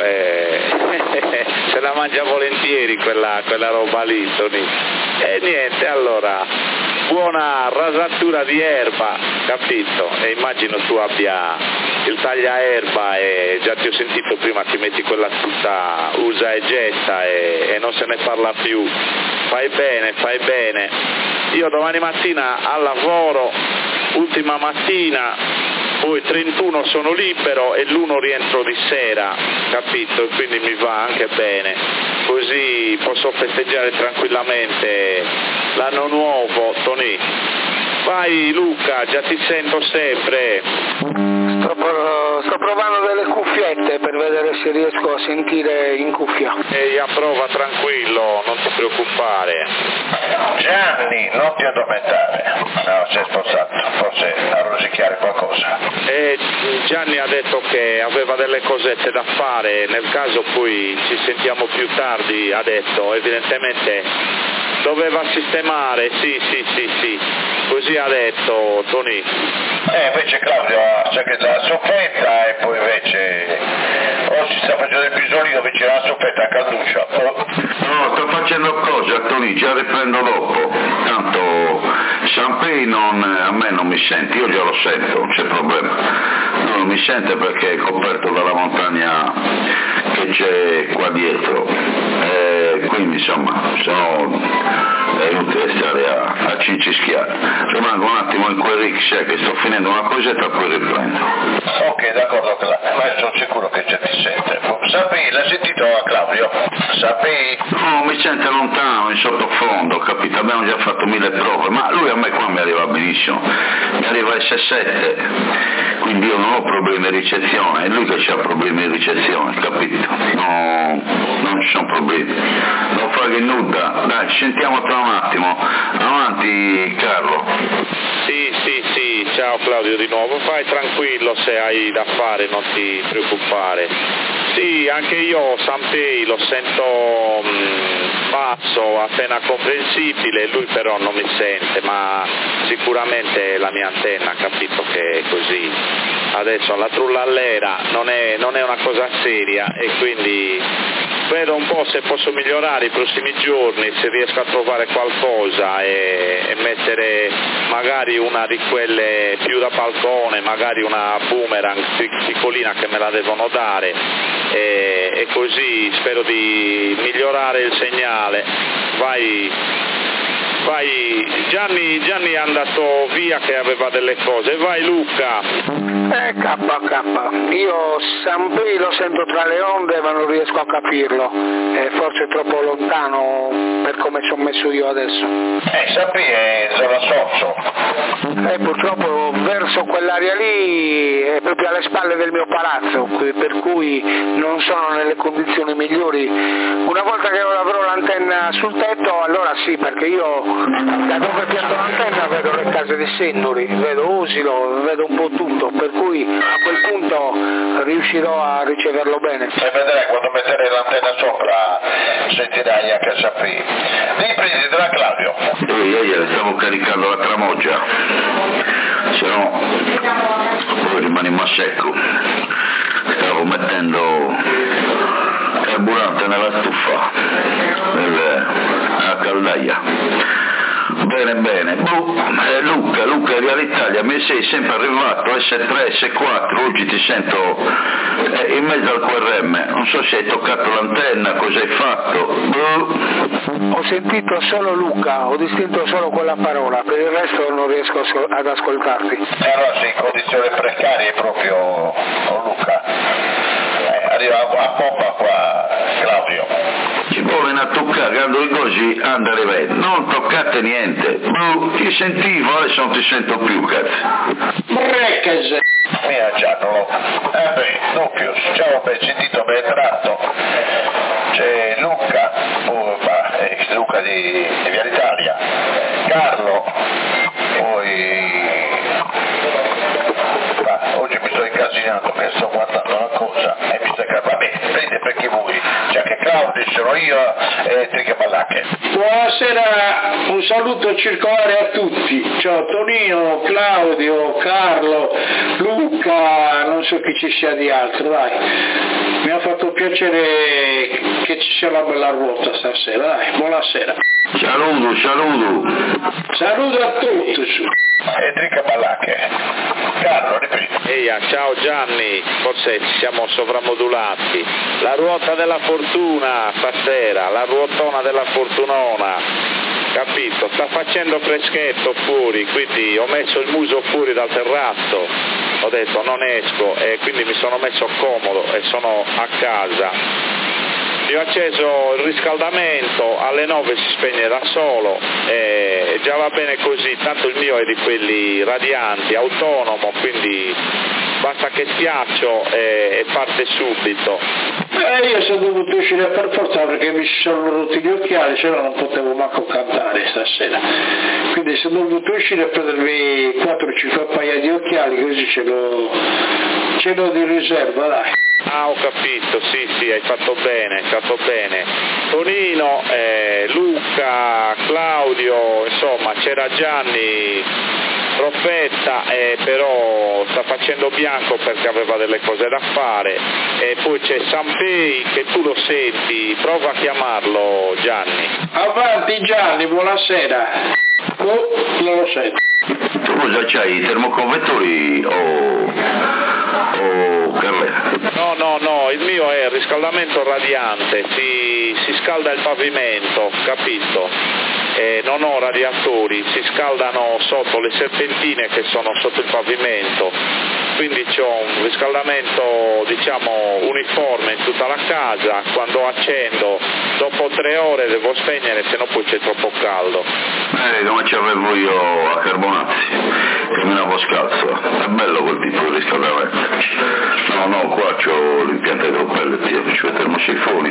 Se la mangia volentieri quella roba lì, Tony. E niente, allora, buona rasatura di erba, capito? E immagino tu abbia il tagliaerba e già ti ho sentito prima, ti metti quella tutta usa e getta e non se ne parla più. Fai bene. Io domani mattina al lavoro, ultima mattina, poi 31 sono libero e l'1 rientro di sera, capito? E quindi mi va anche bene, così posso festeggiare tranquillamente l'anno nuovo, Tony. Vai Luca, già ti sento sempre. Sto provando delle cuffiette per vedere se riesco a sentire in cuffia. Ehi, a prova, tranquillo, non ti preoccupare. Gianni, non ti addormentare. No, si è spostato, forse a rosicchiare qualcosa. Gianni ha detto che aveva delle cosette da fare, nel caso poi ci sentiamo più tardi, ha detto, evidentemente doveva sistemare, sì, così ha detto Tony. Invece Claudio ha la soffetta e poi invece si sta facendo il pisolino vicino alla soffetta a Calduccia. No, sto facendo cosa, Tony, già riprendo dopo. Tanto Sanpei a me non mi sente, io già lo sento, non c'è problema. No, non mi sente perché è coperto dalla montagna che c'è qua dietro. Quindi insomma, è inutile stare a cincischiare. Rimango un attimo in quel rickshaw che sto finendo una cosetta, poi riprendo. Ok, d'accordo, ma sono sicuro che c'è ti sente. Sappi, l'hai sentito a Claudio? Sappi? No, mi sente lontano, in sottofondo, capito? Abbiamo già fatto 1000 prove, ma lui a me qua mi arriva benissimo, mi arriva S7, quindi io non ho problemi di ricezione, è lui che ha problemi di ricezione, capito? No, non ci sono problemi. Non fai nuda, dai, ci sentiamo tra un attimo. Avanti Carlo. Sì, ciao Claudio di nuovo, fai tranquillo, se hai da fare non ti preoccupare. Sì, anche io Sanpei lo sento basso, appena comprensibile, lui però non mi sente, ma sicuramente la mia antenna ha capito che è così. Adesso la trullallera non è una cosa seria e quindi vedo un po' se posso migliorare i prossimi giorni, se riesco a trovare qualcosa e mettere magari una di quelle più da balcone, magari una boomerang piccolina che me la devono dare e così spero di migliorare il segnale. Vai, Gianni è andato via che aveva delle cose, vai Luca. K, io Sanpei lo sento tra le onde ma non riesco a capirlo, forse è troppo lontano per come ci ho messo io adesso. Sappi è zona Sorso. Purtroppo verso quell'area lì è proprio alle spalle del mio palazzo, per cui non sono nelle condizioni migliori. Una volta che avrò l'antenna sul tetto, allora sì, perché io da dove pianto l'antenna vedo le case di Sennuri, vedo Usilo, vedo un po' tutto, per cui a quel punto riuscirò a riceverlo bene. E vedrai quando metterai l'antenna sopra sentirai anche a Sappi. Riprendi da Claudio. Io stavo caricando la tramoggia, se no poi rimaniamo a secco. Stavo mettendo carburante nella stufa, nella caldaia. Bene, Luca di Alitalia, mi sei sempre arrivato S3, S4, oggi ti sento in mezzo al QRM, non so se hai toccato l'antenna, cosa hai fatto? Ho sentito solo Luca, ho distinto solo quella parola, per il resto non riesco ad ascoltarti. Allora sei in condizioni precarie proprio con Luca. Arriva a pompa qua, Claudio. Ci vuole a toccare, quando così andare, non toccate niente, ti sentivo, adesso non ti sento più, cazzo. Breccese! Mia Giacomo, Lupius, ciao, sentito, ben tratto. C'è Luca, Luca di Via Italia, Carlo, poi oggi mi sto incasinando che sto guardando una cosa e mi sta che prende perché voi, già che Claudio sono io e Triche Ballacche. Buonasera, un saluto circolare a tutti, ciao Tonino, Claudio, Carlo, Luca, non so chi ci sia di altro, dai, mi ha fatto piacere che ci sia una bella ruota stasera, dai, buonasera. Saluto a tutti. E Triche Ballacche. Carlo, ripeti. Ciao Gianni, forse ci siamo sovramodulati. La ruota della fortuna stasera, la ruotona della fortunona, capito? Sta facendo freschetto fuori, quindi ho messo il muso fuori dal terrazzo, ho detto non esco e quindi mi sono messo comodo e sono a casa. Io ho acceso il riscaldamento, alle 9 si spegne da solo e già va bene così, tanto il mio è di quelli radianti, autonomo, quindi basta che schiaccio e parte subito. Io sono dovuto uscire per forza perché mi si sono rotti gli occhiali, se no non potevo manco cantare stasera. Quindi sono dovuto uscire a prendermi 4-5 paia di occhiali, così ce l'ho di riserva, dai. Ah, ho capito, sì, hai fatto bene. Tonino, Luca, Claudio, insomma, c'era Gianni, Profetta, però sta facendo bianco perché aveva delle cose da fare, e poi c'è Sampei che tu lo senti, prova a chiamarlo Gianni. Avanti Gianni, buonasera. Non lo sento. Tu cosa c'hai, i termoconvettori o Carlè? No, il mio è riscaldamento radiante, si scalda il pavimento, capito? Non ho radiatori, si scaldano sotto le serpentine che sono sotto il pavimento, quindi c'ho un riscaldamento diciamo uniforme in tutta la casa. Quando accendo dopo 3 ore devo spegnere, se no poi c'è troppo caldo. Come ci avevo io a Carbonazzi, camminavo scalzo, è bello quel tipo di riscaldamento. No, qua c'ho l'impianto idropellet, c'ho i termosifoni,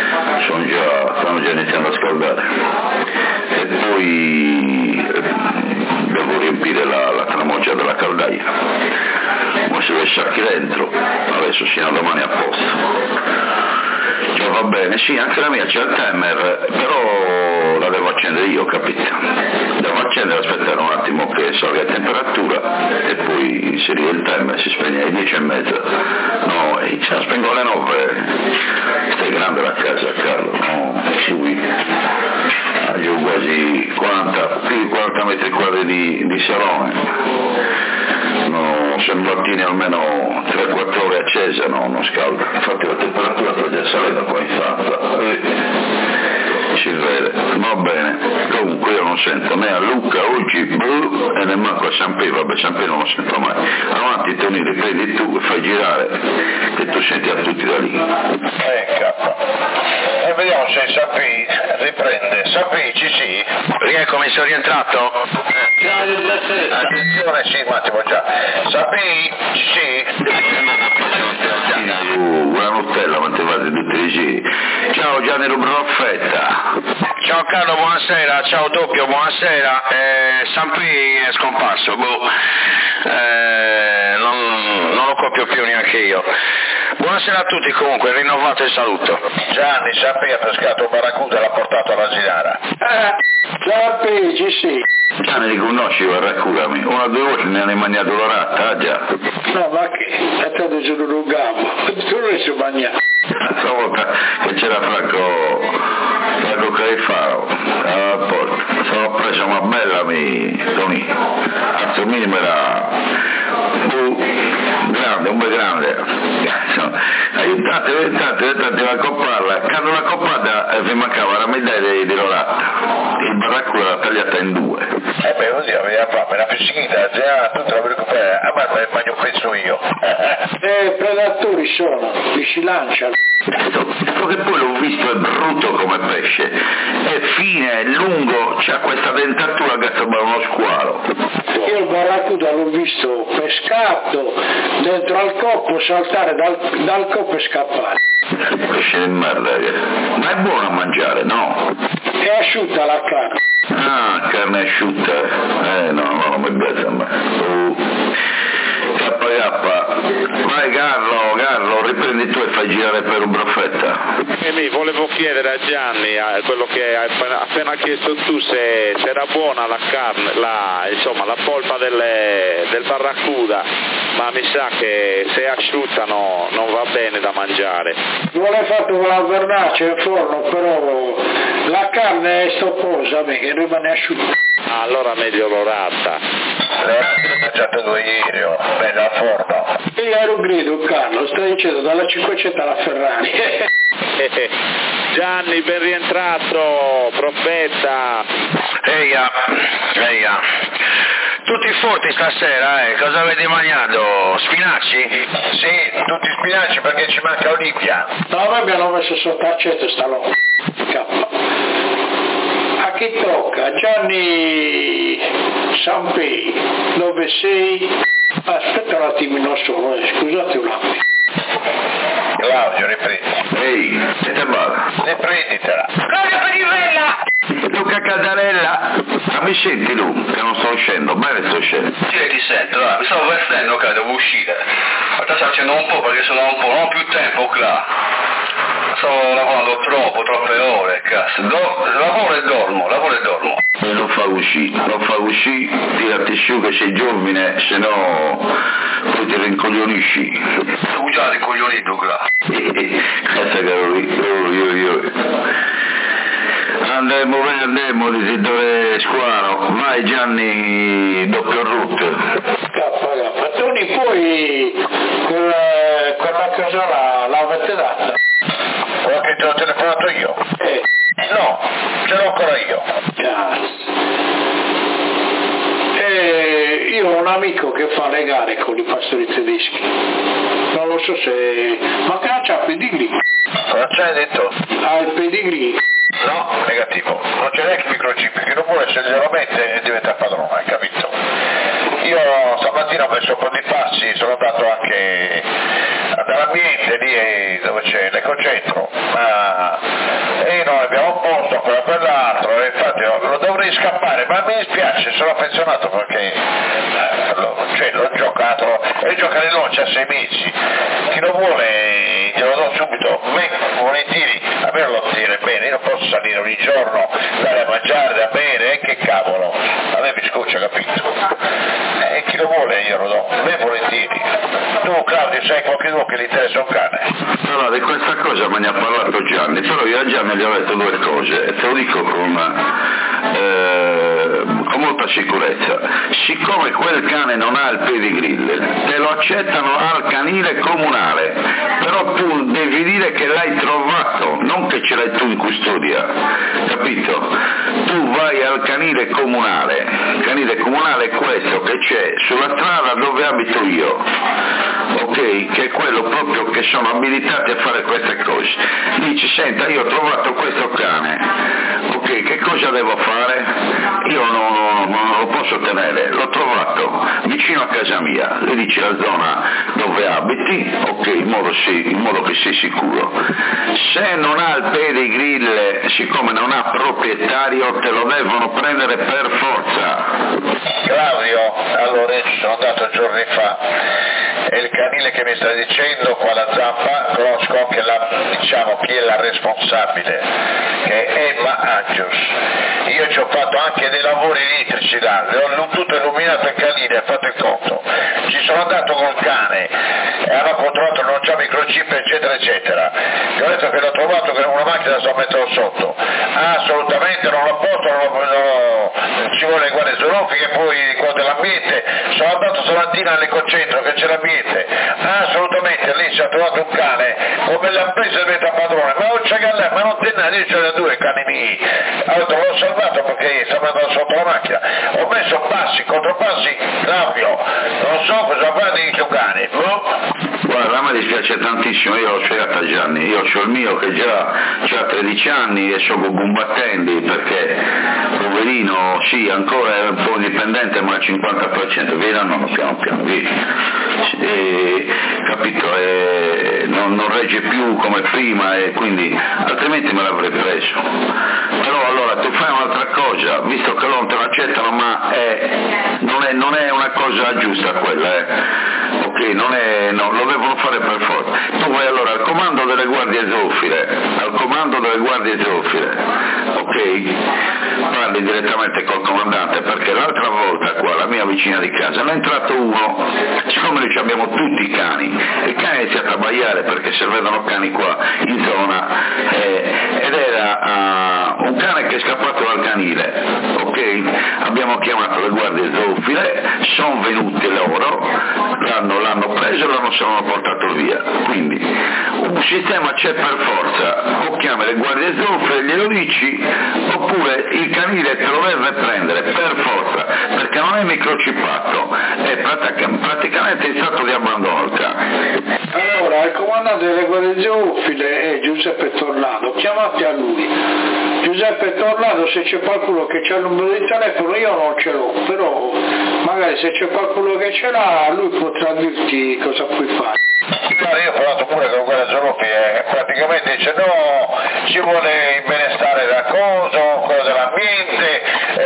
stanno già iniziando a scaldare. E poi devo riempire la tramoggia della caldaia, ma se le sacchi dentro, adesso sino a domani a posto. Cioè, va bene, sì, anche la mia c'è il timer, però la devo accendere io, capito? Devo accendere, aspettare un attimo che salga la temperatura e poi inserire il timer, si spegne alle 10:30. No, se la spengo alle 9, stai grande la casa, Carlo, no, sì, giù quasi più di 40 metri quadri di salone. No, se mattine almeno 3-4 ore accesa, no, non scalda. Infatti la temperatura sta già salendo qua in stanza. Si vede, va bene. Comunque io non sento né a Luca oggi e nemmeno a Sampei, vabbè Sampei non lo sento mai. Avanti Tonino, prendi tu e fai girare che tu senti a tutti da lì. E vediamo se Sampei riprende. Sampei ci sì? Rieccomi, sono rientrato. Attenzione, sì, un attimo già. Sampei ci sì? Una Nutella, ma te fate tutti i giri. Ciao Gianni Rubrofetta. Ciao Carlo, buonasera, ciao Doppio, buonasera. Sampei è scomparso, non lo copio più neanche io. Buonasera a tutti comunque, rinnovato il saluto. Gianni, Sampei ha pescato un barracuda e l'ha portato alla Zinara. Sampei, ci sì. Gianni li conosci, raccontami. 1 o 2 volte ne hanno mangiato la ratta, già. No, ma che? A te sono un gambo, tu non sei mangiato. L'altra volta che c'era Franco Carifaro alla porta, sono preso una bella Tony, al minimo era grande, un bel grande, aiutate a copparla, quando la coppata vi mancava la medaglia di Lorata, il baracco l'ha tagliata in due. Beh, così aveva fame, la piscina, tutta la recuperare, a me il bagno penso io. Predatori sono, li si lanciano. Solo che poi l'ho visto, è brutto come pesce, è fine, è lungo, c'ha questa dentatura che sembra uno squalo. Io il barracuda l'ho visto pescato dentro al coppo, saltare dal coppo e scappare. Pesce di merda, ma è buono a mangiare, no? È asciutta la carne. Ah, carne asciutta, no, mi piace a me. Vai Carlo, riprendi tu e fai girare per un broffetta. Mi volevo chiedere a Gianni, quello che hai appena chiesto tu, se era buona la carne, la polpa del barracuda, ma mi sa che se è asciutta non va bene da mangiare. Vuole fatto con la vernace in forno, però la carne è stopposa, che rimane asciutta. Allora meglio l'orata. L'ho mangiato 2 ieri, bella forno. Io ero grido, Carlo, stai dicendo dalla 500 alla Ferrari. Gianni, ben rientrato, profeta. Eia. Tutti forti stasera, cosa avete mangiato? Spinaci? Sì, tutti spinaci perché ci manca Olivia. No, noi abbiamo messo sotto accetto sta roba. A chi tocca? Gianni Sampei, dove sei? Aspetta un attimino solo, scusate un attimo. Claudio, riprendi. Ehi, che te va? Riprenditela. Claudio Panivella! Luca Cadarella, ma mi senti tu? Che non sto uscendo, bene sto uscendo. Sì, ti sento, mi stavo vestendo, che devo uscire. Sto facendo un po' perché sono un po', non ho più tempo, là. Sto lavorando troppe ore, cazzo. Lavoro e dormo. Non fa uscire, tirati su che sei giovane, se no poi ti rincoglionisci. Sono già rincoglionito, là. Cazzo che Andremo, di dove squalo, vai Gianni, doppio route. K. Tony, poi quella cosa l'avete data? Quello che ti ho telefonato io? No, ce l'ho ancora io. Io ho un amico che fa le gare con i pastori tedeschi. Non lo so se... Ma che c'ha pedigree? Cosa c'hai detto? Ha il pedigree? No, negativo. Non c'è neanche il microchip, che non vuole se glielo mette e diventa padrone, hai capito? Io stamattina ho messo un po' di passi, sono andato anche dall'ambiente lì dove c'è l'ecocentro, e noi abbiamo un posto, quello per l'altro, e infatti lo dovrei scappare, ma mi dispiace, sono affezionato perché l'ho giocato, e giocherò c'ha 6 mesi, chi lo vuole glielo do subito, volentieri, a me lo tira bene, io non posso salire ogni giorno, andare a mangiare, da bere, che cavolo, a me mi scoccia, capito? E chi lo vuole io lo do, a me volentieri. Tu Claudio sai qualcuno che gli interessa un cane? Allora di questa cosa me ne ha parlato Gianni, però io a Gianni gli ho detto 2 cose, e te lo dico con molta sicurezza. Siccome quel cane non ha il pedigree, te lo accettano al canile comunale, però tu devi dire che l'hai trovato, non che ce l'hai tu in custodia, capito? Tu vai al canile comunale è questo che c'è sulla strada dove abito io, ok? Che è quello proprio che sono abilitati a fare queste cose. Dici, senta, io ho trovato questo cane, ok, che cosa devo fare? Io non lo posso tenere, l'ho trovato vicino a casa mia, le dici la zona dove abiti, ok, in modo che sei sicuro. Se non ha il pedigree, siccome non ha proprietario, te lo devono prendere per forza. Claudio, a Lorenzo sono andato giorni fa, e il canile che mi stai dicendo qua alla Zampa, conosco anche chi è la responsabile, che è Emma Angius. Io ci ho fatto anche dei lavori elettrici là, le ho tutto illuminato il canile, ho fatto il conto. Ci sono andato col cane e hanno controllato non c'è microchip eccetera eccetera, che ho detto che l'ho trovato che una macchina sto mettendo sotto, assolutamente non lo posso, ci vuole le guardie zoologiche, poi quello dell'ambiente, sono andato stamattina all'ecocentro che c'è l'ambiente, assolutamente lì si è trovato un cane come l'ha preso e diventa padrone, ma non c'è Gallè, ma non te ne, io c'ho due cani miei, allora l'ho salvato perché stava andando sotto la macchina, ho messo passi, contropassi, Claudio, non so cosa fare di questo cane, no? Guarda, a me dispiace tantissimo, io l'ho spiegata a Gianni, io ho il mio che già ha 13 anni e sono combattenti perché poverino sì ancora è un po' indipendente ma al 50% viranno piano piano via, capito, non regge più come prima e quindi altrimenti me l'avrei preso, però allora tu fai un'altra cosa, visto che loro te lo accettano ma non è una cosa giusta quella, ok, lo devono fare per forza, tu vai allora al comando delle guardie zoofile, ok, parli direttamente col comandante perché l'altra volta qua la mia vicina di casa ne è entrato uno, siccome noi abbiamo tutti i cani, il cane ha iniziato a abbaiare perché se vedono cani qua in zona ed era un cane che è scappato dal canile, ok, abbiamo chiamato le guardie zoofile, sono venuti loro, l'hanno preso e l'hanno portato via, quindi un sistema c'è per forza, o chiami le guardie zoofile, glielo dici, oppure il canile te lo deve prendere per forza, perché non è microchippato, è praticamente in stato di abbandono il cane. Allora, il comandante delle guardie zoofile è Giuseppe Tornado, chiamate a lui. Giuseppe Tornado, se c'è qualcuno che c'ha il numero di telefono, io non ce l'ho, però magari se c'è qualcuno che ce l'ha, lui potrà dirti cosa puoi fare. Guarda, io ho parlato pure con quella zoofile, praticamente dice no, ci vuole il benestare raccoso, quello dell'ambiente,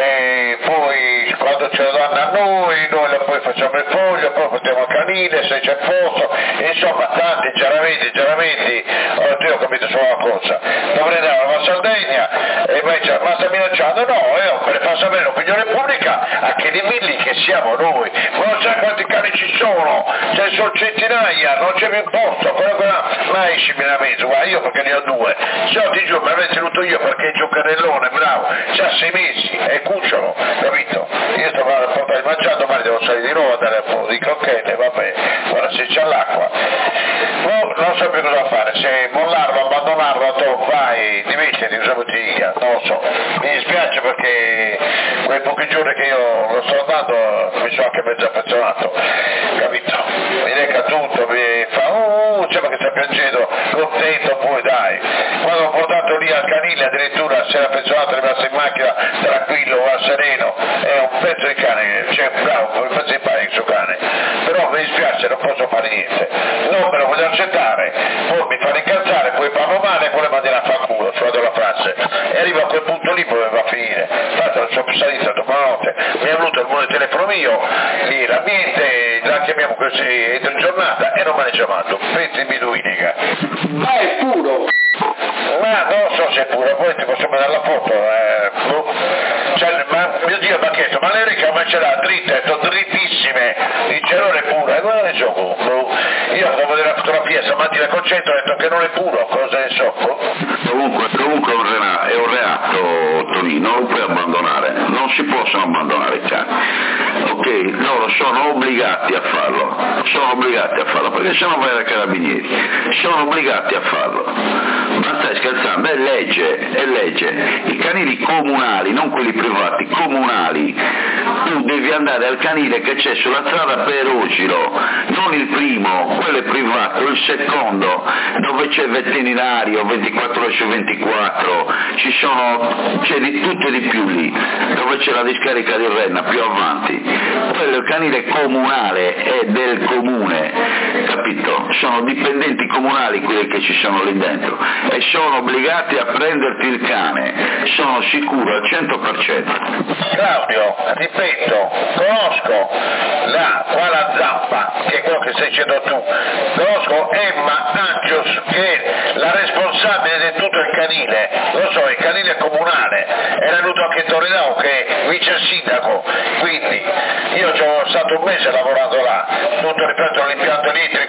poi quando ce lo danno a noi poi facciamo il foglio, poi portiamo il canile se c'è posto, insomma tanti chiaramenti, io ho capito solo una cosa, dovrei andare alla Sardegna e ma sta minacciando, no, per far sapere l'opinione pubblica a che livelli che siamo noi, ma non sai quanti cani ci sono, ce ne sono centinaia, non c'è più posto, ma escimi una mezzo, guarda, io perché ne ho due, se no ti giuro, mi avrei tenuto io perché è giocarellone, bravo, c'ha 6 mesi, è cucciolo, capito? Io sto a portare il mangiato, domani devo salire di nuovo, dare un po' di crocchette, vabbè, ora se c'è l'acqua. Non so più cosa fare, se mollarlo, abbandonarlo, vai, dimettiti, usa bottiglia, non lo so. Mi dispiace perché quei pochi giorni che io lo sto andando mi sono anche mezzo affezionato, capito? Mi reca tutto, mi fa, ma che sta piangendo, contento poi dai. Quando ho portato lì al canile addirittura si era affezionato, è rimasto in macchina tranquillo, sereno, è un pezzo di cane, cioè bravo, un pezzo di pane il suo cane, però mi dispiace, non posso fare niente, non me lo voglio accettare, poi mi fanno incazzare, poi parlo male e poi le mandano a far culo, sulla della frase, e arrivo a quel punto lì dove va a finire, infatti non sono più salito dopo la notte, mi è venuto il numero di telefono mio, lì l'ambiente, la chiamiamo così entro giornata e non me ne chiamato, pensi mi duinica. Ma è puro! Ma non so se è puro, poi ti posso mandare la foto, cioè, ma mio Dio mi ha chiesto, ma lei che ce l'ha dritte, sono drittissime, dice non è puro, e non ne so, io devo vedere la fotografia stamattina al concetto, ho detto che non è puro, cosa ne so? Comunque è un reato, Tonino, non lo puoi abbandonare, non si possono abbandonare i cani, ok? Loro sono obbligati a farlo, perché se no vai ai carabinieri, sono obbligati a farlo, ma stai scherzando, è legge, i canili comunali, non quelli privati, comunali, tu devi andare al canile che c'è sulla strada per Rociro, non il primo, quello è privato, il secondo, dove c'è veterinario 24 ore su 24, c'è di tutto e di più lì, dove c'è la discarica di Renna più avanti, quello è il canile comunale, è del comune, capito? Sono dipendenti comunali quelli che ci sono lì dentro e sono obbligati a prenderti il cane, sono sicuro al 100%. Claudio, ripeto, conosco qua la Zappa, che è quello che stai dicendo tu, conosco Emma Angios, che è la responsabile di tutto il canile, lo so, il canile comunale, era venuto anche Torinao che è vice sindaco, quindi io ci sono stato un mese lavorando là, tutto ripeto l'impianto elettrico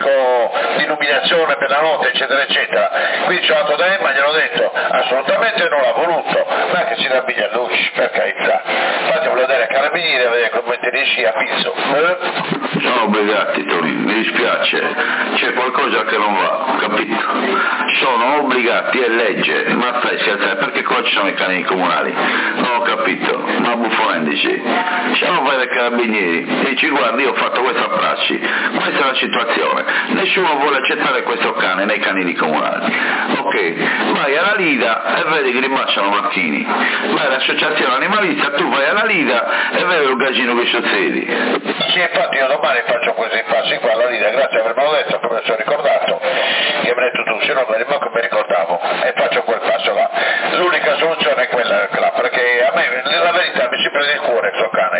di illuminazione per la notte, eccetera, eccetera. Quindi c'è andato da Emma, gliel'ho detto, assolutamente non l'ha voluto, ma che si rabbiglia a luci, per carità. Infatti volevo dare a Carabinieri a vedere come riesci a pizzo. Sono obbligati, Tony, mi dispiace, c'è qualcosa che non va, capito? Sono obbligati, è legge, ma stai scherzando, perché qua ci sono i canini comunali? Non ho capito, ma buffonendici, se non vai dai Carabinieri e dici guarda io ho fatto questa prassi, questa è la situazione, nessuno vuole accettare questo cane nei canini comunali, ok, vai alla Lida e vedi che rimacciano macchini, vai all'associazione animalista, tu vai alla Lida e vedi il gagino che succedi. Sì, infatti io domani faccio questi passi qua alla Lida, grazie per avermelo detto, come mi sono ricordato, che mi hai detto tu, se no mi ricordavo, e faccio quel passo là. L'unica soluzione è quella là, perché a me la verità mi si prende il cuore questo cane,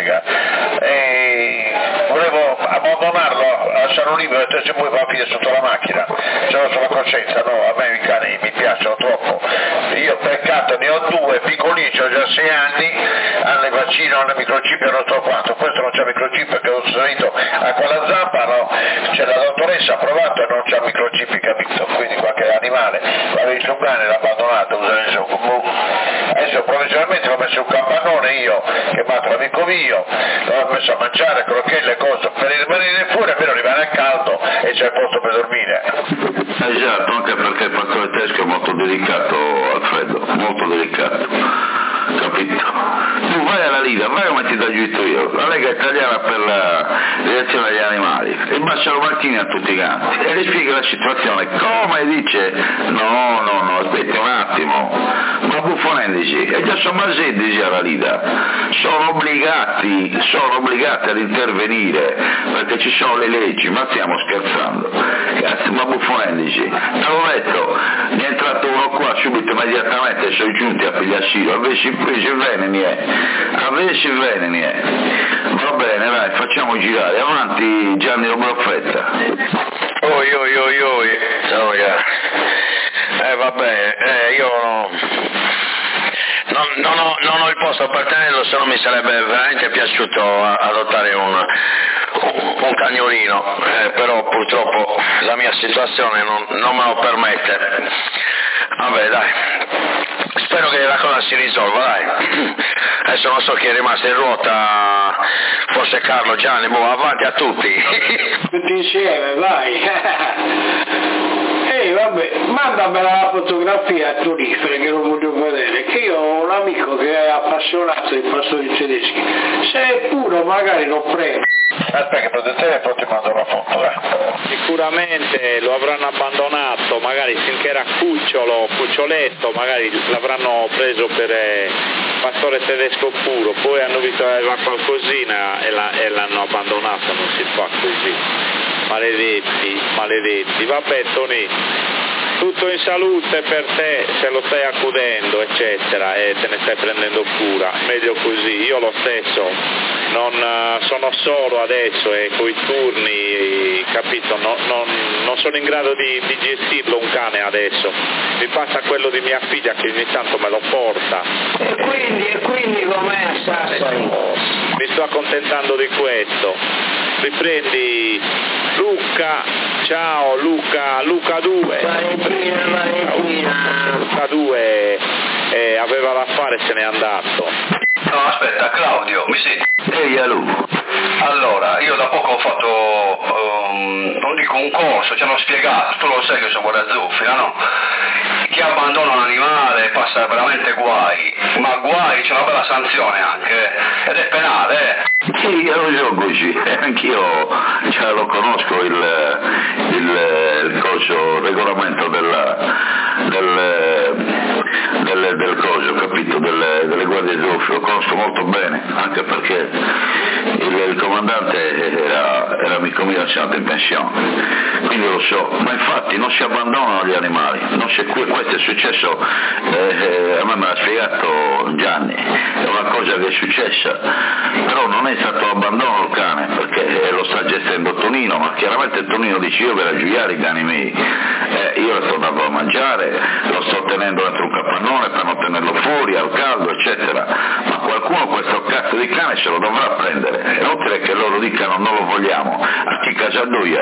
e volevo abbandonarlo a San Olivio e se poi va a finire sotto la macchina, ce l'ho sulla coscienza, no, a me i cani mi piacciono troppo, io peccato ne ho 2, piccolini, ho già 6 anni, hanno il vaccino, hanno il microchip e non so quanto, questo non c'ha il microchip perché ho salito a quella zampa, no, c'è la dottoressa ha provato e non c'ha il microchip, capito, quindi qualche animale, l'ha visto un cane, l'ha abbandonato, adesso provvisoriamente l'ho messo un capannone io, che mi ha tra amico mio, l'ho messo a mangiare, crocchelle, cose, per rimanere fuori almeno rimane caldo e c'è il posto per dormire. Esatto, anche perché il fattore tedesco è molto delicato, Alfredo, molto delicato, capito? Tu vai alla Lida, vai come ti do giù io, la Lega Italiana per la reazione agli animali, e baciano macchine a tutti i canti, e gli spiega la situazione, come dice, no, aspetti un attimo, ma buffonendici, e già sono maseddici alla Lida, sono obbligati ad intervenire, perché ci sono le leggi, ma stiamo scherzando, cazzo, ma buffonendici, te l'ho detto, ne è entrato uno qua subito immediatamente, sono giunti a pigliarselo, avessi veleni è. Va bene, dai, facciamo girare, avanti Gianni Lobrofetta. Oi, ciao ragazzi. Vabbè, io non ho il posto per tenerlo, se no mi sarebbe veramente piaciuto adottare un cagnolino, però purtroppo la mia situazione non me lo permette. Vabbè dai, spero che la cosa si risolva, dai. Adesso non so chi è rimasto in ruota, forse Carlo, Gianni, avanti a tutti. Tutti insieme, vai. Vabbè, mandamela la fotografia a Torifere che lo voglio vedere, che io ho un amico che è appassionato dei pastori tedeschi, se è puro magari lo prendo. Aspetta che prendo il telefono e ti mando la foto, Sicuramente lo avranno abbandonato, magari finché era cuccioletto, magari l'avranno preso per pastore tedesco puro, poi hanno visto che aveva qualcosina e l'hanno abbandonato, non si fa così. Maledetti. Vabbè Tony, tutto in salute per te, se lo stai accudendo eccetera e te ne stai prendendo cura, meglio così. Io lo stesso non sono solo adesso e coi turni, capito, non sono in grado di gestirlo un cane adesso, mi passa quello di mia figlia che ogni tanto me lo porta e quindi com'è Sassari? Mi sto accontentando di questo. Riprendi Luca, ciao Luca 2. Luca 2 aveva l'affare e se n'è andato. No, aspetta, Claudio, mi senti? Ehi, Alu. Allora, io da poco ho fatto, non dico un corso, ci hanno spiegato, tu lo sai che sono guarda zuffina, no? Chi abbandona un animale passa veramente guai, ma guai, c'è una bella sanzione anche, ed è penale, Sì, io lo so così, anch'io lo conosco il regolamento del coso, capito, delle guardie zuffe, lo conosco molto bene, anche perché il comandante era amico mio, è andato in pensione, quindi lo so, ma infatti non si abbandonano gli animali, questo è successo, a me me l'ha spiegato Gianni, è una cosa che è successa, però non è stato abbandono il cane, perché lo sta gestendo Tonino, ma chiaramente Tonino dice io per giuliare i cani miei, io lo sto dando a mangiare, lo sto tenendo dentro un capannone per non tenerlo fuori al caldo eccetera, ma qualcuno questo cazzo di cane se lo dovrà prendere, è inutile che loro dicano non lo vogliamo, a chi Casalduia